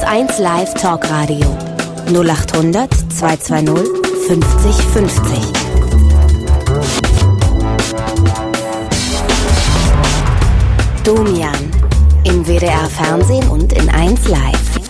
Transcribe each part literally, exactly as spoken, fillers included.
eins Live Talkradio null acht hundert zweihundertzweißig fünfzig fünfzig. Domian im W D R Fernsehen und in eins Live.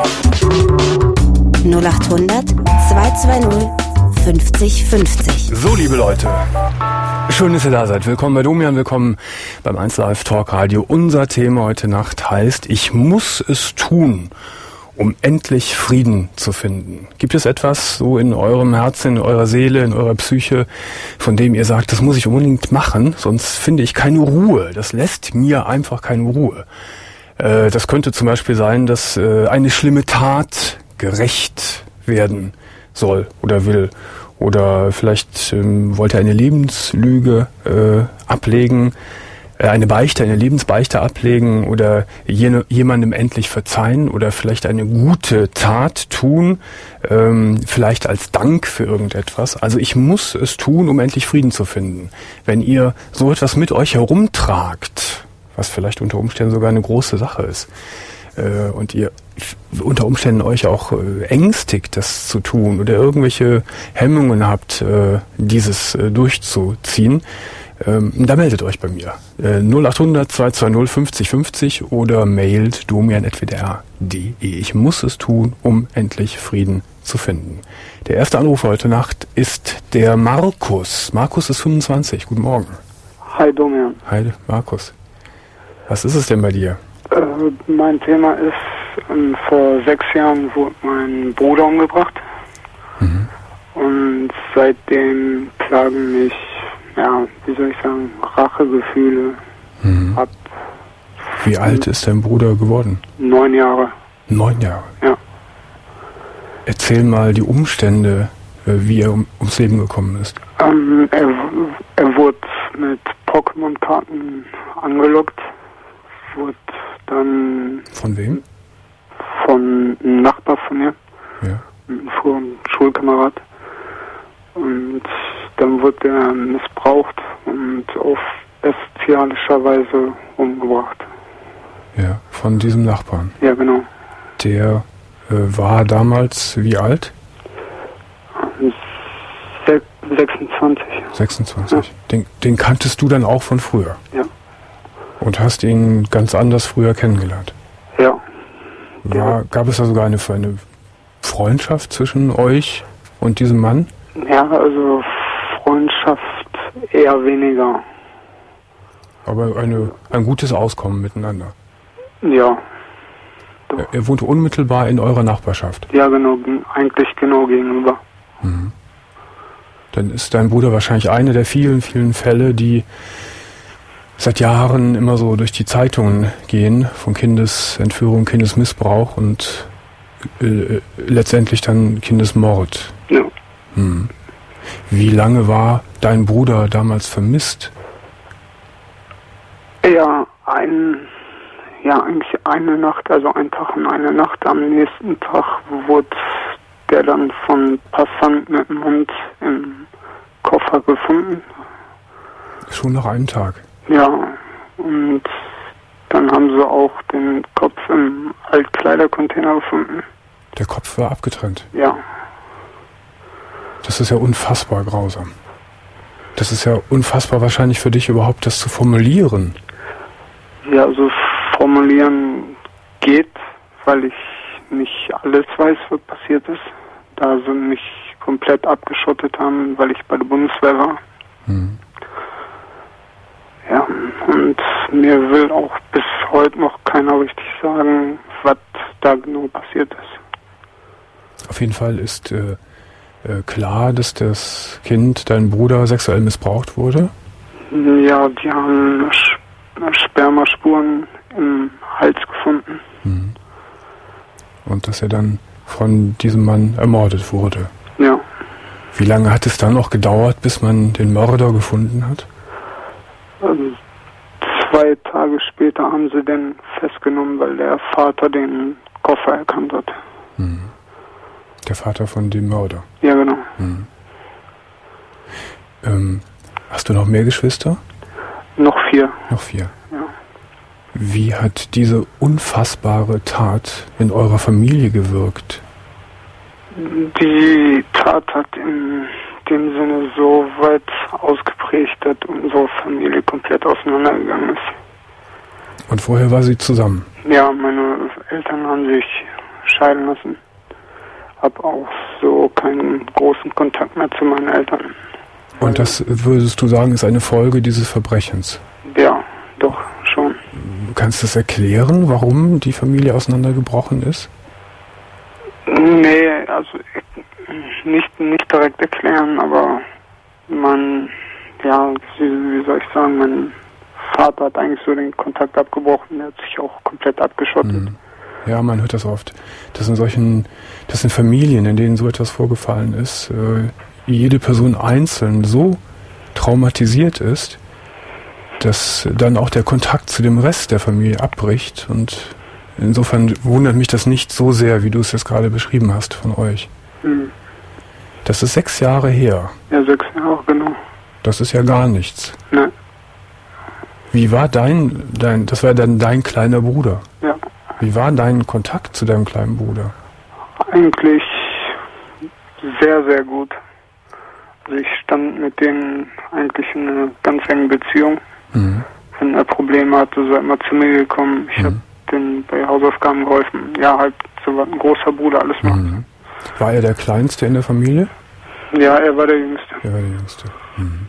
null acht hundert zweihundertzweißig fünfzig fünfzig. So, liebe Leute, schön, dass ihr da seid. Willkommen bei Domian, willkommen beim eins Live Talk Radio. Unser Thema heute Nacht heißt: Ich muss es tun, um endlich Frieden zu finden. Gibt es etwas so in eurem Herzen, in eurer Seele, in eurer Psyche, von dem ihr sagt, das muss ich unbedingt machen, sonst finde ich keine Ruhe. Das lässt mir einfach keine Ruhe. Äh, das könnte zum Beispiel sein, dass äh, eine schlimme Tat gerächt werden soll oder will. Oder vielleicht ähm, wollt ihr eine Lebenslüge äh, ablegen, äh, eine Beichte, eine Lebensbeichte ablegen oder jene, jemandem endlich verzeihen oder vielleicht eine gute Tat tun, ähm, vielleicht als Dank für irgendetwas. Also ich muss es tun, um endlich Frieden zu finden. Wenn ihr so etwas mit euch herumtragt, was vielleicht unter Umständen sogar eine große Sache ist, äh, und ihr unter Umständen euch auch äh, ängstigt, das zu tun oder irgendwelche Hemmungen habt, äh, dieses äh, durchzuziehen, ähm, da meldet euch bei mir. Äh, null acht hundert zweihundertzweißig fünfzig fünfzig oder mailt domian at w d r punkt d e. Ich muss es tun, um endlich Frieden zu finden. Der erste Anruf heute Nacht ist der Markus. Markus ist fünfundzwanzig. Guten Morgen. Hi Domian. Hi Markus. Was ist es denn bei dir? Äh, mein Thema ist, ähm, vor sechs Jahren wurde mein Bruder umgebracht. Mhm. Und seitdem plagen mich, ja, wie soll ich sagen, Rachegefühle mhm. ab. Wie alt ist dein Bruder geworden? Neun Jahre. Neun Jahre? Ja. Erzähl mal die Umstände, wie er um, ums Leben gekommen ist. Ähm, er, er wurde mit Pokémon-Karten angelockt. Wurde dann... Von wem? Von einem Nachbar von mir. Ja. Einem früheren Schulkamerad. Und dann wurde er missbraucht und auf bestialischer Weise umgebracht. Ja, von diesem Nachbarn. Ja, genau. Der äh, war damals wie alt? Se- sechsundzwanzig. sechsundzwanzig. Ja. Den, den kanntest du dann auch von früher? Ja. Und hast ihn ganz anders früher kennengelernt? Ja. War, gab es da sogar eine, eine Freundschaft zwischen euch und diesem Mann? Ja, also Freundschaft eher weniger. Aber eine, ein gutes Auskommen miteinander? Ja. Er, er wohnte unmittelbar in eurer Nachbarschaft? Ja, genau, eigentlich genau gegenüber. Mhm. Dann ist dein Bruder wahrscheinlich eine der vielen, vielen Fälle, die seit Jahren immer so durch die Zeitungen gehen, von Kindesentführung, Kindesmissbrauch und äh, letztendlich dann Kindesmord. Ja. Hm. Wie lange war dein Bruder damals vermisst? Ja, ein, ja, eigentlich eine Nacht, also ein Tag und eine Nacht. Am nächsten Tag wurde der dann von Passanten mit dem Hund im Koffer gefunden. Schon nach einem Tag? Ja, und dann haben sie auch den Kopf im Altkleidercontainer gefunden. Der Kopf war abgetrennt? Ja. Das ist ja unfassbar grausam. Das ist ja unfassbar wahrscheinlich für dich überhaupt, das zu formulieren. Ja, also formulieren geht, weil ich nicht alles weiß, was passiert ist. Da sie mich komplett abgeschottet haben, weil ich bei der Bundeswehr war. Hm. Ja, und mir will auch bis heute noch keiner richtig sagen, was da genau passiert ist. Auf jeden Fall ist äh, äh, klar, dass das Kind, dein Bruder, sexuell missbraucht wurde? Ja, die haben Spermaspuren im Hals gefunden. Mhm. Und dass er dann von diesem Mann ermordet wurde? Ja. Wie lange hat es dann noch gedauert, bis man den Mörder gefunden hat? Also zwei Tage später haben sie den festgenommen, weil der Vater den Koffer erkannt hat. Mhm. Der Vater von dem Mörder? Ja, genau. Mhm. Ähm, hast du noch mehr Geschwister? Noch vier. Noch vier. Ja. Wie hat diese unfassbare Tat in eurer Familie gewirkt? Die Tat hat in dem Sinne so weit ausgeprägt, dass unsere Familie komplett auseinandergegangen ist. Und vorher war sie zusammen? Ja, meine Eltern haben sich scheiden lassen. Hab auch so keinen großen Kontakt mehr zu meinen Eltern. Und das, würdest du sagen, ist eine Folge dieses Verbrechens? Ja, doch, schon. Du kannst es erklären, warum die Familie auseinandergebrochen ist? Nee, also nicht, nicht direkt erklären, aber man, ja, wie, wie soll ich sagen, mein Vater hat eigentlich so den Kontakt abgebrochen, der hat sich auch komplett abgeschottet. Mhm. Ja, man hört das oft. Das sind solchen, das sind Familien, in denen so etwas vorgefallen ist, äh, jede Person einzeln so traumatisiert ist, dass dann auch der Kontakt zu dem Rest der Familie abbricht. Und insofern wundert mich das nicht so sehr, wie du es jetzt gerade beschrieben hast von euch. Mhm. Das ist sechs Jahre her. Ja, sechs Jahre, genau. Das ist ja gar nichts. Ne. Wie war dein, dein, das war dann dein kleiner Bruder? Ja. Wie war dein Kontakt zu deinem kleinen Bruder? Eigentlich sehr, sehr gut. Also ich stand mit denen eigentlich in einer ganz engen Beziehung. Mhm. Wenn er Probleme hatte, ist er immer zu mir gekommen. Ich mhm. habe denen bei Hausaufgaben geholfen. Ja, halt so was ein großer Bruder alles macht. Mhm. War er der Kleinste in der Familie? Ja, er war der Jüngste. Er war der Jüngste. Mhm.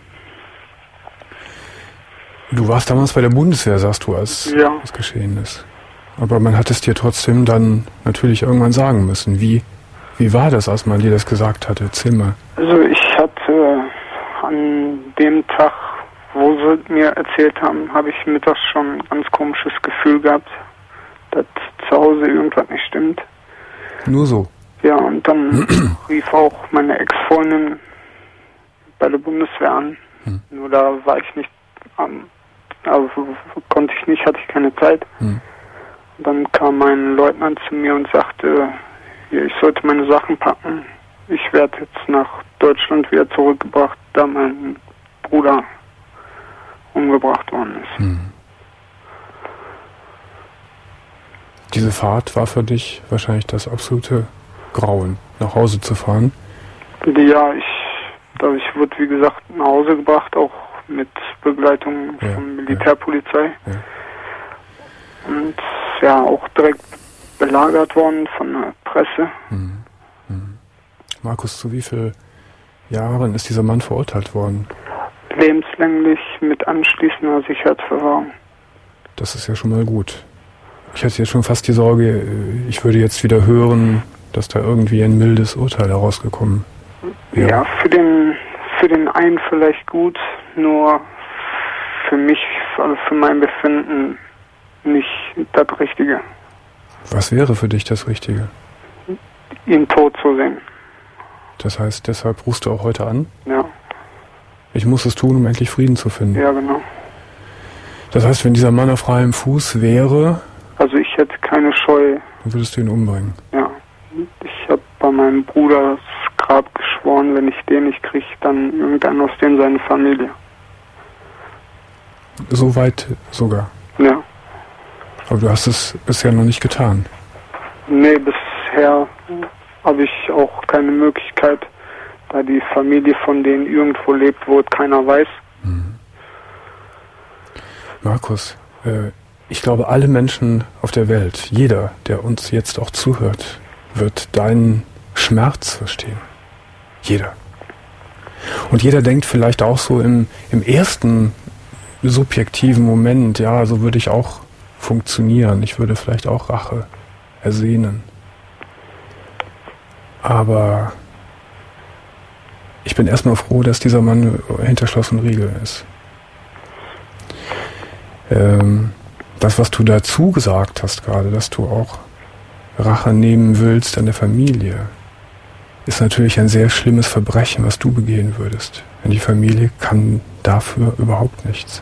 Du warst damals bei der Bundeswehr, sagst du, als ja. das geschehen ist. Aber man hat es dir trotzdem dann natürlich irgendwann sagen müssen. Wie, wie war das, als man dir das gesagt hat? Erzähl mal. Also ich hatte an dem Tag, wo sie mir erzählt haben, habe ich mittags schon ein ganz komisches Gefühl gehabt, dass zu Hause irgendwas nicht stimmt. Nur so? Ja, und dann rief auch meine Ex-Freundin bei der Bundeswehr an. Hm. Nur da war ich nicht, also konnte ich nicht, hatte ich keine Zeit. Hm. Dann kam mein Leutnant zu mir und sagte, ich sollte meine Sachen packen. Ich werde jetzt nach Deutschland wieder zurückgebracht, da mein Bruder umgebracht worden ist. Hm. Diese Fahrt war für dich wahrscheinlich das absolute Grauen, nach Hause zu fahren? Ja, ich, ich wurde wie gesagt nach Hause gebracht, auch mit Begleitung ja, von Militärpolizei. Ja, ja. Und ja, auch direkt belagert worden von der Presse. Hm. Hm. Markus, zu wie vielen Jahren ist dieser Mann verurteilt worden? Lebenslänglich mit anschließender Sicherheitsverwahrung. Das ist ja schon mal gut. Ich hatte jetzt schon fast die Sorge, ich würde jetzt wieder hören, dass da irgendwie ein mildes Urteil herausgekommen wäre. Ja, für den, für den einen vielleicht gut, nur für mich, also für mein Befinden nicht das Richtige. Was wäre für dich das Richtige? Ihn tot zu sehen. Das heißt, deshalb rufst du auch heute an? Ja. Ich muss es tun, um endlich Frieden zu finden. Ja, genau. Das heißt, wenn dieser Mann auf freiem Fuß wäre... Also ich hätte keine Scheu. Dann würdest du ihn umbringen? Ja. Ich habe bei meinem Bruder das Grab geschworen, wenn ich den nicht kriege, dann irgendeinen aus dem seine Familie. So weit sogar? Ja. Aber du hast es bisher noch nicht getan? Nee, bisher habe ich auch keine Möglichkeit, da die Familie von denen irgendwo lebt, wo keiner weiß. Mhm. Markus, äh, ich glaube, alle Menschen auf der Welt, jeder, der uns jetzt auch zuhört, wird deinen Schmerz verstehen. Jeder. Und jeder denkt vielleicht auch so im, im ersten subjektiven Moment, ja, so würde ich auch funktionieren. Ich würde vielleicht auch Rache ersehnen. Aber ich bin erstmal froh, dass dieser Mann hinter Schloss und Riegel ist. Ähm, das, was du dazu gesagt hast gerade, dass du auch Rache nehmen willst an der Familie, ist natürlich ein sehr schlimmes Verbrechen, was du begehen würdest. Denn die Familie kann dafür überhaupt nichts.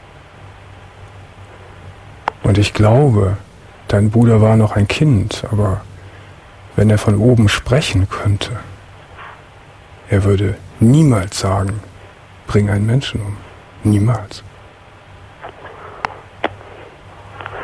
Und ich glaube, dein Bruder war noch ein Kind, aber wenn er von oben sprechen könnte, er würde niemals sagen, bring einen Menschen um. Niemals.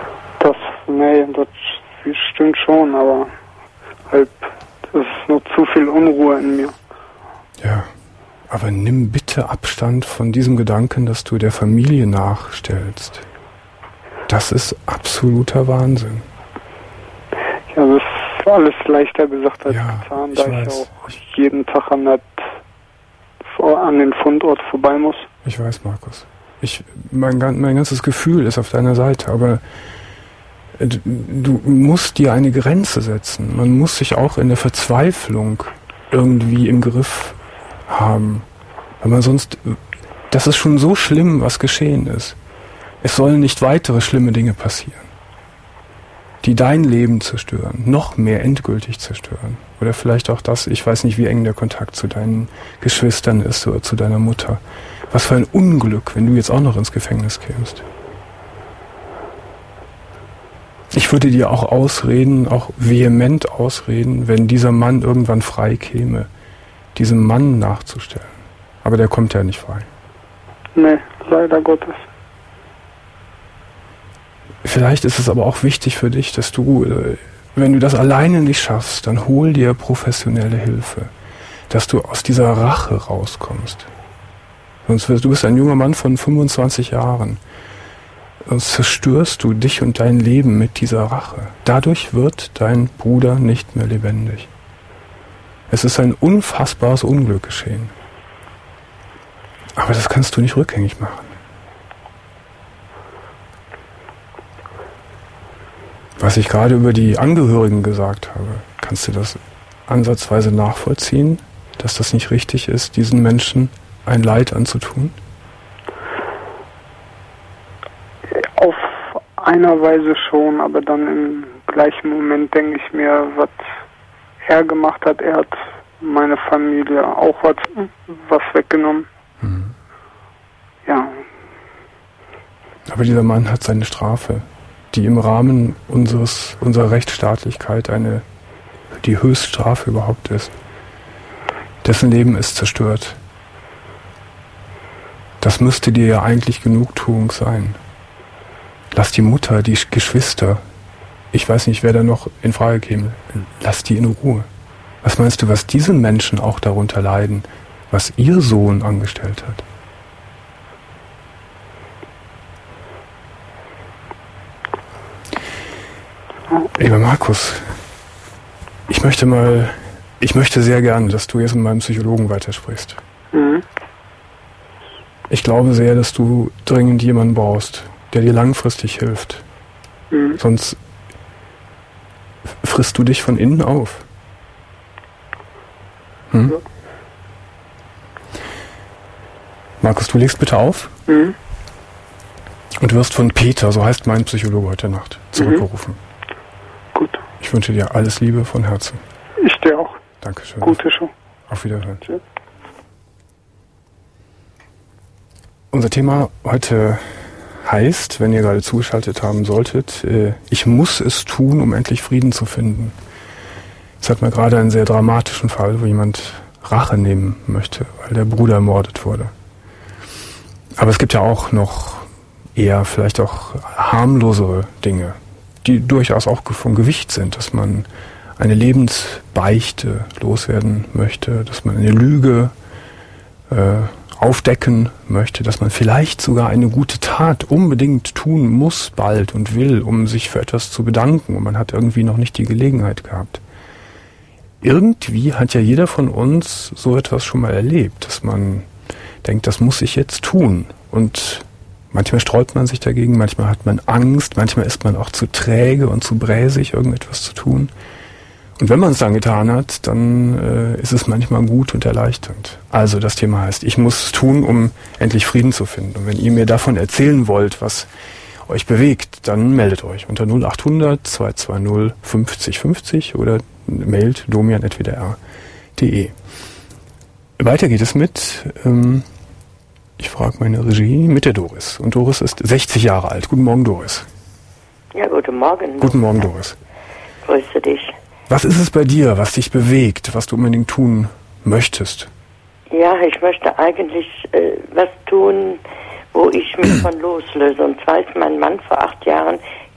Nee, das stimmt schon, aber halt, es ist noch zu viel Unruhe in mir. Ja, aber nimm bitte Abstand von diesem Gedanken, dass du der Familie nachstellst. Das ist absoluter Wahnsinn. Ja, das ist alles leichter gesagt als ja, getan, ich da weiß. ich auch jeden Tag an, das, an den Fundort vorbei muss. Ich weiß, Markus. Ich, mein, mein ganzes Gefühl ist auf deiner Seite, aber du, du musst dir eine Grenze setzen. Man muss sich auch in der Verzweiflung irgendwie im Griff haben. Weil man sonst, das ist schon so schlimm, was geschehen ist. Es sollen nicht weitere schlimme Dinge passieren, die dein Leben zerstören, noch mehr endgültig zerstören. Oder vielleicht auch das, ich weiß nicht, wie eng der Kontakt zu deinen Geschwistern ist oder zu deiner Mutter. Was für ein Unglück, wenn du jetzt auch noch ins Gefängnis kämst. Ich würde dir auch ausreden, auch vehement ausreden, wenn dieser Mann irgendwann frei käme, diesem Mann nachzustellen. Aber der kommt ja nicht frei. Nee, leider Gottes. Vielleicht ist es aber auch wichtig für dich, dass du, wenn du das alleine nicht schaffst, dann hol dir professionelle Hilfe, dass du aus dieser Rache rauskommst. Sonst wirst, du bist ein junger Mann von fünfundzwanzig Jahren. Sonst zerstörst du dich und dein Leben mit dieser Rache. Dadurch wird dein Bruder nicht mehr lebendig. Es ist ein unfassbares Unglück geschehen. Aber das kannst du nicht rückgängig machen. Was ich gerade über die Angehörigen gesagt habe, kannst du das ansatzweise nachvollziehen, dass das nicht richtig ist, diesen Menschen ein Leid anzutun? Auf einer Weise schon, aber dann im gleichen Moment denke ich mir, was er gemacht hat, er hat meine Familie auch was, was weggenommen. Mhm. Ja. Aber dieser Mann hat seine Strafe, die im Rahmen unseres, unserer Rechtsstaatlichkeit eine, die Höchststrafe überhaupt ist. Dessen Leben ist zerstört. Das müsste dir ja eigentlich Genugtuung sein. Lass die Mutter, die Geschwister, ich weiß nicht, wer da noch in Frage käme, lass die in Ruhe. Was meinst du, was diese Menschen auch darunter leiden, was ihr Sohn angestellt hat? Lieber Markus, ich möchte mal, ich möchte sehr gerne, dass du jetzt mit meinem Psychologen weitersprichst. Mhm. Ich glaube sehr, dass du dringend jemanden brauchst, der dir langfristig hilft. Mhm. Sonst frisst du dich von innen auf. Hm? Ja. Markus, du legst bitte auf mhm. und wirst von Peter, so heißt mein Psychologe heute Nacht, zurückgerufen. Mhm. Gut. Ich wünsche dir alles Liebe von Herzen. Ich dir auch. Dankeschön. Gute Show. Auf Wiederhören. Tschüss. Unser Thema heute heißt, wenn ihr gerade zugeschaltet haben solltet, äh, ich muss es tun, um endlich Frieden zu finden. Jetzt hat man gerade einen sehr dramatischen Fall, wo jemand Rache nehmen möchte, weil der Bruder ermordet wurde. Aber es gibt ja auch noch eher vielleicht auch harmlosere Dinge, die durchaus auch von Gewicht sind, dass man eine Lebensbeichte loswerden möchte, dass man eine Lüge äh, aufdecken möchte, dass man vielleicht sogar eine gute Tat unbedingt tun muss bald und will, um sich für etwas zu bedanken, und man hat irgendwie noch nicht die Gelegenheit gehabt. Irgendwie hat ja jeder von uns so etwas schon mal erlebt, dass man denkt, das muss ich jetzt tun, und manchmal sträubt man sich dagegen, manchmal hat man Angst, manchmal ist man auch zu träge und zu bräsig, irgendetwas zu tun. Und wenn man es dann getan hat, dann äh, ist es manchmal gut und erleichternd. Also das Thema heißt, ich muss es tun, um endlich Frieden zu finden. Und wenn ihr mir davon erzählen wollt, was euch bewegt, dann meldet euch unter null acht hundert zwei zwei null fünfzig fünfzig oder mailt domian at w d r punkt d e. Weiter geht es mit, ähm, ich frage meine Regie, mit der Doris. Und Doris ist sechzig Jahre alt. Guten Morgen, Doris. Ja, guten Morgen. Guten Morgen, Doris. Grüße dich. Was ist es bei dir, was dich bewegt, was du unbedingt tun möchtest? Ja, ich möchte eigentlich äh, was tun, wo ich mich von loslöse. Und zwar ist mein Mann vor acht Jahren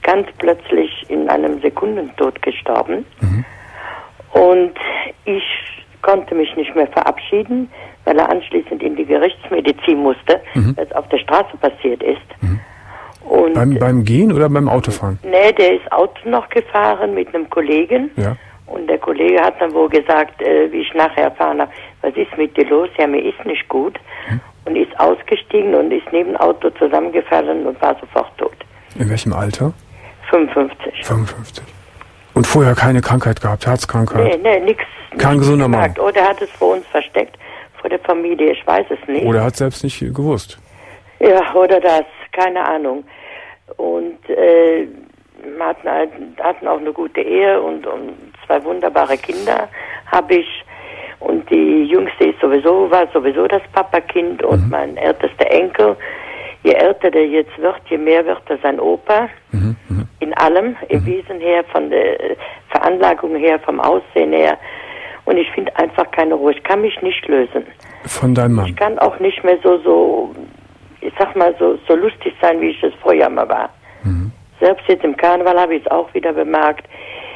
ganz plötzlich in einem Sekundentod gestorben. Mhm. Und ich konnte mich nicht mehr verabschieden, weil er anschließend in die Gerichtsmedizin musste, Mhm. weil es auf der Straße passiert ist. Mhm. Und Beim, beim Gehen oder beim Autofahren? nee, der ist Auto noch gefahren mit einem Kollegen. Ja. Und der Kollege hat dann wohl gesagt, äh, wie ich nachher erfahren habe, was ist mit dir los? Ja, mir ist nicht gut. Mhm. Und ist ausgestiegen und ist neben dem Auto zusammengefallen und war sofort tot. In welchem Alter? fünfundfünfzig. fünfundfünfzig. Und vorher keine Krankheit gehabt, Herzkrankheit? Nee, nee, nix. Kein nichts gesunder Mann. gemerkt. Oder er hat es vor uns versteckt, vor der Familie, ich weiß es nicht. Oder hat selbst nicht gewusst? Ja, oder das, keine Ahnung. Und äh, wir hatten, halt, hatten auch eine gute Ehe und, und zwei wunderbare Kinder habe ich. Und die Jüngste ist sowieso, war sowieso das Papakind und mhm. mein ältester Enkel. Je älter der jetzt wird, je mehr wird er sein Opa. Mhm. Mhm. In allem, im mhm. Wesen her, von der Veranlagung her, vom Aussehen her. Und ich finde einfach keine Ruhe. Ich kann mich nicht lösen. Von deinem Mann? Ich kann auch nicht mehr so, so, ich sag mal, so, so lustig sein, wie ich es vorher mal war. Mhm. Selbst jetzt im Karneval habe ich es auch wieder bemerkt.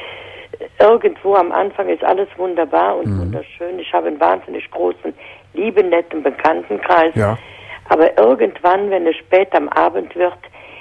Irgendwo am Anfang ist alles wunderbar und mhm. wunderschön. Ich habe einen wahnsinnig großen, lieben, netten Bekanntenkreis. Ja. Aber irgendwann, wenn es spät am Abend wird,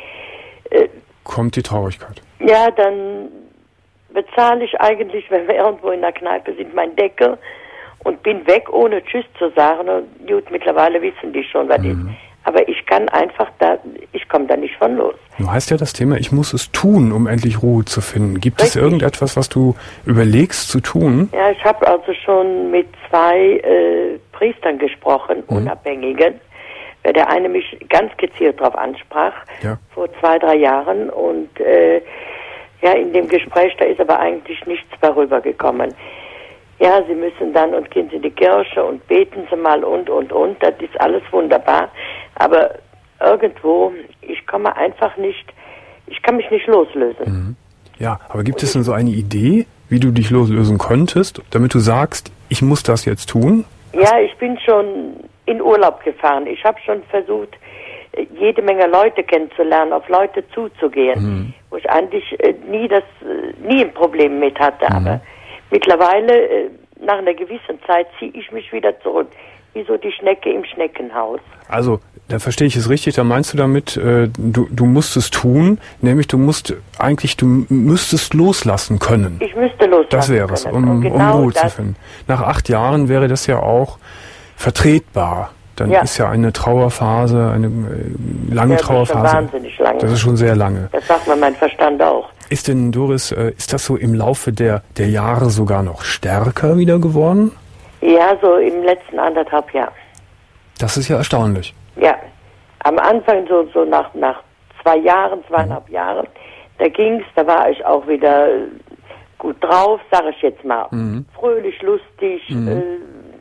äh, kommt die Traurigkeit. Ja, dann bezahle ich eigentlich, wenn wir irgendwo in der Kneipe sind, mein Deckel und bin weg, ohne Tschüss zu sagen. Und gut, mittlerweile wissen die schon, was mhm. ist. Aber ich kann einfach da, ich komme da nicht von los. Du heißt ja das Thema, ich muss es tun, um endlich Ruhe zu finden. Gibt Richtig. es irgendetwas, was du überlegst zu tun? Ja, ich habe also schon mit zwei äh, Priestern gesprochen, mhm. Unabhängigen, weil der eine mich ganz gezielt darauf ansprach, ja. vor zwei, drei Jahren. Und äh, ja, in dem Gespräch, da ist aber eigentlich nichts darüber gekommen. Ja, Sie müssen dann und gehen Sie in die Kirche und beten Sie mal und, und, und. Das ist alles wunderbar. Aber irgendwo, ich komme einfach nicht, ich kann mich nicht loslösen. Mhm. Ja, aber gibt es denn so eine Idee, wie du dich loslösen könntest, damit du sagst, ich muss das jetzt tun? Ja, ich bin schon in Urlaub gefahren. Ich habe schon versucht, jede Menge Leute kennenzulernen, auf Leute zuzugehen, mhm. wo ich eigentlich äh, nie das, äh, nie ein Problem mit hatte. Mhm. Aber mittlerweile, äh, nach einer gewissen Zeit, ziehe ich mich wieder zurück. Wie so die Schnecke im Schneckenhaus. Also, da verstehe ich es richtig, da meinst du damit, äh, du, du musst es tun, nämlich du musst eigentlich, du müsstest loslassen können. Ich müsste loslassen Das wäre es, um, genau um Ruhe das. zu finden. Nach acht Jahren wäre das ja auch vertretbar. Dann ja. ist ja eine Trauerphase, eine äh, lange ja, Trauerphase. Das ist schon wahnsinnig lange. Das ist schon sehr lange. Das sagt mir mein Verstand auch. Ist denn, Doris, äh, ist das so im Laufe der, der Jahre sogar noch stärker wieder geworden? Ja, so im letzten anderthalb Jahr. Das ist ja erstaunlich. Ja, am Anfang so, so nach, nach zwei Jahren, zweieinhalb mhm. Jahren, da ging's, da war ich auch wieder gut drauf, sage ich jetzt mal. Mhm. Fröhlich, lustig, mhm. äh,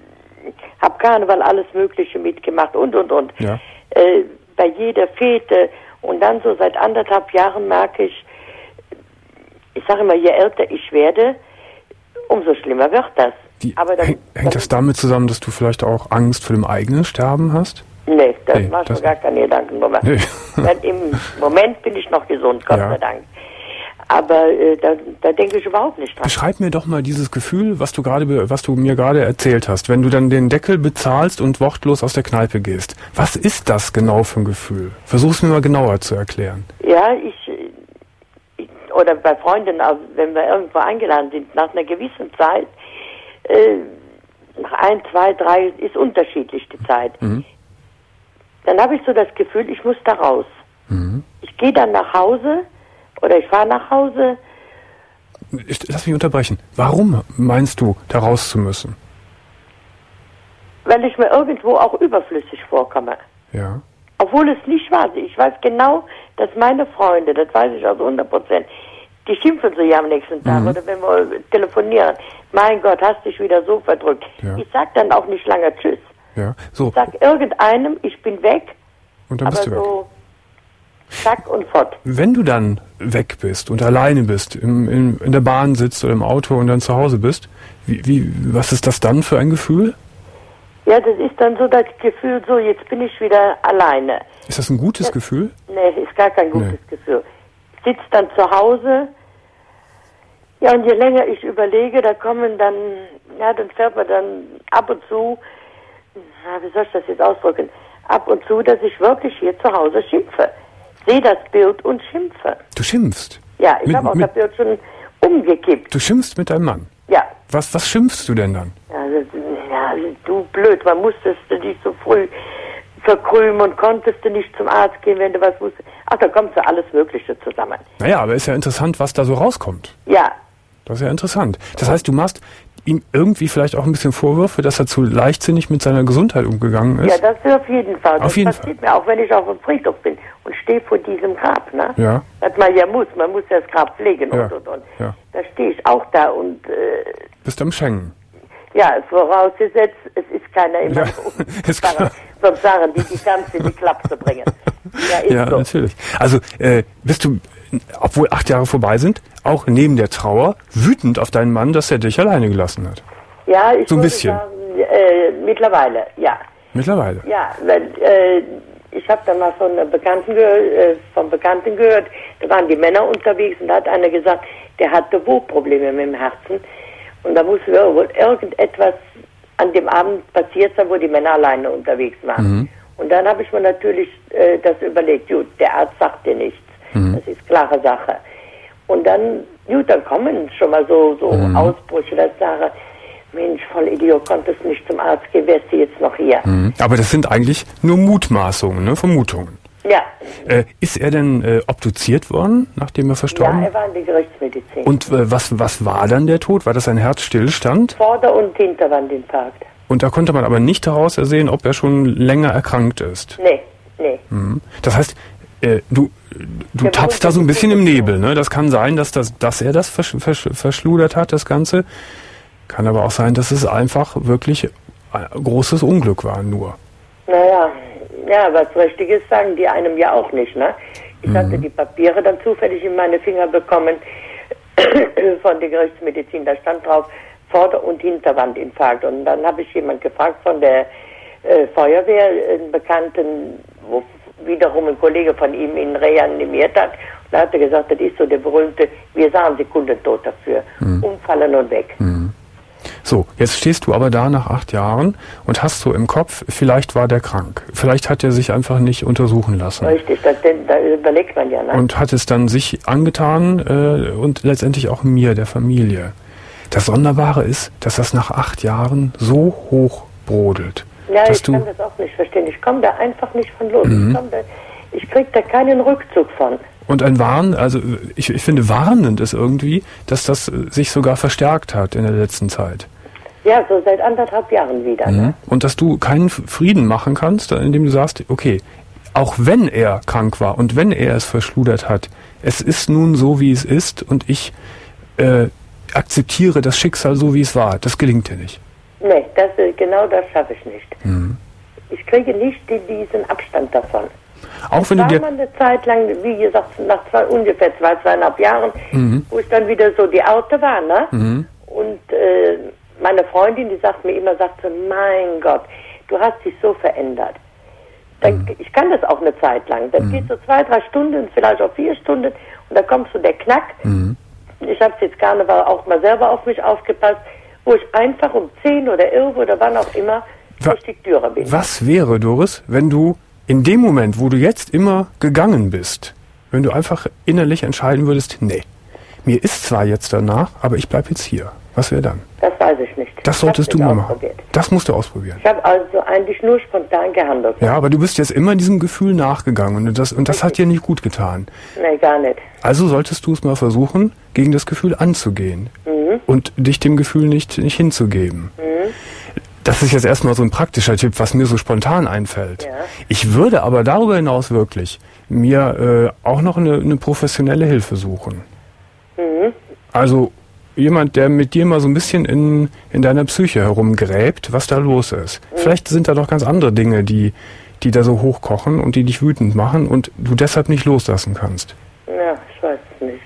hab Karneval alles Mögliche mitgemacht und, und, und. Ja. Äh, bei jeder Fete. Und dann so seit anderthalb Jahren merke ich, ich sage immer, je älter ich werde, umso schlimmer wird das. Die, Aber dann, hängt, hängt das damit zusammen, dass du vielleicht auch Angst vor dem eigenen Sterben hast? Nee, das nee, machst das du gar keine Gedanken drüber. Nee. Weil im Moment bin ich noch gesund, Gott ja. sei Dank. Aber äh, da, da denke ich überhaupt nicht dran. Beschreib mir doch mal dieses Gefühl, was du gerade, was du mir gerade erzählt hast, wenn du dann den Deckel bezahlst und wortlos aus der Kneipe gehst. Was ist das genau für ein Gefühl? Versuch's mir mal genauer zu erklären. Ja, ich, ich oder bei Freunden, wenn wir irgendwo eingeladen sind, nach einer gewissen Zeit, äh, nach ein, zwei, drei, ist unterschiedlich die Zeit. Mhm. Dann habe ich so das Gefühl, ich muss da raus. Mhm. Ich gehe dann nach Hause oder ich fahre nach Hause. Ich, lass mich unterbrechen. Warum meinst du, da raus zu müssen? Weil ich mir irgendwo auch überflüssig vorkomme. Ja. Obwohl es nicht wahr ist. Ich weiß genau, dass meine Freunde, das weiß ich aus hundert Prozent, die schimpfen so ja am nächsten Tag mhm. oder wenn wir telefonieren. Mein Gott, hast dich wieder so verdrückt. Ja. Ich sag dann auch nicht lange Tschüss. Ja. So. Ich sag irgendeinem, ich bin weg. Und dann aber bist du weg. so zack und fort. Wenn du dann weg bist und alleine bist, im, im, in der Bahn sitzt oder im Auto und dann zu Hause bist, wie, wie, was ist das dann für ein Gefühl? Ja, das ist dann so das Gefühl, so jetzt bin ich wieder alleine. Ist das ein gutes das, Gefühl? Nee, ist gar kein gutes nee. Gefühl. sitze dann zu Hause. Ja, und je länger ich überlege, da kommen dann, ja, dann fährt man dann ab und zu, na, wie soll ich das jetzt ausdrücken, ab und zu, dass ich wirklich hier zu Hause schimpfe. Sehe das Bild und schimpfe. Du schimpfst? Ja, ich Mit- habe auch mit- das Bild schon umgekippt. Du schimpfst mit deinem Mann? Ja. Was, was schimpfst du denn dann? Also, ja, du blöd, man musstest du dich so früh verkrümen und konntest du nicht zum Arzt gehen, wenn du was wusstest. Ach, da kommt so alles Mögliche zusammen. Naja, aber ist ja interessant, was da so rauskommt. Ja, Das ist ja interessant. Das heißt, du machst ihm irgendwie vielleicht auch ein bisschen Vorwürfe, dass er zu leichtsinnig mit seiner Gesundheit umgegangen ist? ja, das ist auf jeden Fall. Das Auf jeden passiert mir auch, wenn ich auf dem Friedhof bin und stehe vor diesem Grab, ne? Ja. Was man ja muss, man muss ja das Grab pflegen Ja. und und und. Ja. Da stehe ich auch da und äh, Bist am Schenken. ja, vorausgesetzt, es ist keiner im Ja, Mund. ist klar. Sonst sagen die, die kannst du in die Klapse bringen. Ja, ist Ja, so. natürlich. Also äh, bist du, obwohl acht Jahre vorbei sind, auch neben der Trauer wütend auf deinen Mann, dass er dich alleine gelassen hat? Ja, ich So ein würde bisschen. sagen, äh, mittlerweile, ja. Mittlerweile. Ja, weil äh, ich habe dann mal von einer Bekannten gehört, äh, von Bekannten gehört, da waren die Männer unterwegs und da hat einer gesagt, der hatte Wurmprobleme mit dem Herzen und da muss wohl irgendetwas an dem Abend passiert sein, wo die Männer alleine unterwegs waren. Mhm. Und dann habe ich mir natürlich äh, das überlegt, gut, der Arzt sagt dir nichts, Mhm. das ist klare Sache. Und dann, gut, dann kommen schon mal so, so Mhm. Ausbrüche, dass ich sage, Mensch, voll Idiot, konntest nicht zum Arzt gehen, wärst du jetzt noch hier. Mhm. Aber das sind eigentlich nur Mutmaßungen, ne? Vermutungen. Ja, Äh, ist er denn äh, obduziert worden, nachdem er verstorben ja, er war in der Gerichtsmedizin. Und äh, was, was war dann der Tod? War das ein Herzstillstand? Vorder- und Hinterwandinfarkt. Und da konnte man aber nicht daraus ersehen, ob er schon länger erkrankt ist. Nee, nee. Mhm. Das heißt, äh, du, du Der tappst da so ein bisschen im Nebel. Ne? Das kann sein, dass, das, dass er das versch versch verschludert hat, das Ganze. Kann aber auch sein, dass es einfach wirklich ein großes Unglück war, nur. Naja, ja, was Richtiges sagen die einem ja auch nicht, ne? Ich Mhm. hatte die Papiere dann zufällig in meine Finger bekommen von der Gerichtsmedizin, da stand drauf Vorder- und Hinterwandinfarkt. Und dann habe ich jemand gefragt von der äh, Feuerwehr, einen Bekannten, wo wiederum ein Kollege von ihm ihn reanimiert hat. Und da hat er gesagt, das ist so der berühmte, wir sahen Sekundentod dafür. Mhm. Umfallen und weg. Mhm. So, jetzt stehst du aber da nach acht Jahren und hast so im Kopf, vielleicht war der krank. Vielleicht hat er sich einfach nicht untersuchen lassen. Richtig, das, da überlegt man ja, ne? Und hat es dann sich angetan äh, und letztendlich auch mir, der Familie. Das Sonderbare ist, dass das nach acht Jahren so hoch brodelt. Ja, dass ich du, kann das auch nicht verstehen. Ich komme da einfach nicht von los. Mhm. Ich, komm da, ich krieg da keinen Rückzug von. und ein Warn, also ich, ich finde warnend ist irgendwie, dass das äh, sich sogar verstärkt hat in der letzten Zeit. Ja, so seit anderthalb Jahren wieder. Mhm. Ne? Und dass du keinen Frieden machen kannst, indem du sagst, okay, auch wenn er krank war und wenn er es verschludert hat, es ist nun so, wie es ist und ich äh, akzeptiere das Schicksal so, wie es war. Das gelingt dir nicht. Nee, das, äh, genau das schaffe ich nicht. Mhm. Ich kriege nicht die, diesen Abstand davon. Auch wenn du war dir... mal eine Zeit lang, wie gesagt, nach zwei, ungefähr zwei, zweieinhalb Jahren, Mhm. wo ich dann wieder so die Alte war, ne? Mhm. Und äh, meine Freundin, die sagt mir immer, sagt so, mein Gott, du hast dich so verändert. Dann, Mhm. Ich kann das auch eine Zeit lang. Das Mhm. geht so zwei, drei Stunden, vielleicht auch vier Stunden und da kommt so der Knack. Mhm. Ich habe jetzt Karneval auch mal selber auf mich aufgepasst, wo ich einfach um zehn oder elf oder wann auch immer Wa- durch die Türe bin. Was wäre, Doris, wenn du in dem Moment, wo du jetzt immer gegangen bist, wenn du einfach innerlich entscheiden würdest, nee, mir ist zwar jetzt danach, aber ich bleib jetzt hier. Was wäre dann? Das weiß ich nicht. Das Ich solltest hab's du nicht mal machen. ausprobiert. Das musst du ausprobieren. Ich habe also eigentlich nur spontan gehandelt. Ja, aber du bist jetzt immer diesem Gefühl nachgegangen und das, und das hat dir nicht gut getan. Nein, gar nicht. Also solltest du es mal versuchen, gegen das Gefühl anzugehen Mhm. und dich dem Gefühl nicht, nicht hinzugeben. Mhm. Das ist jetzt erstmal so ein praktischer Tipp, was mir so spontan einfällt. Ja. Ich würde aber darüber hinaus wirklich mir äh, auch noch eine, eine professionelle Hilfe suchen. Mhm. Also jemand, der mit dir mal so ein bisschen in, in deiner Psyche herumgräbt, was da los ist. Mhm. Vielleicht sind da noch ganz andere Dinge, die, die da so hochkochen und die dich wütend machen und du deshalb nicht loslassen kannst. Ja, ich weiß es nicht.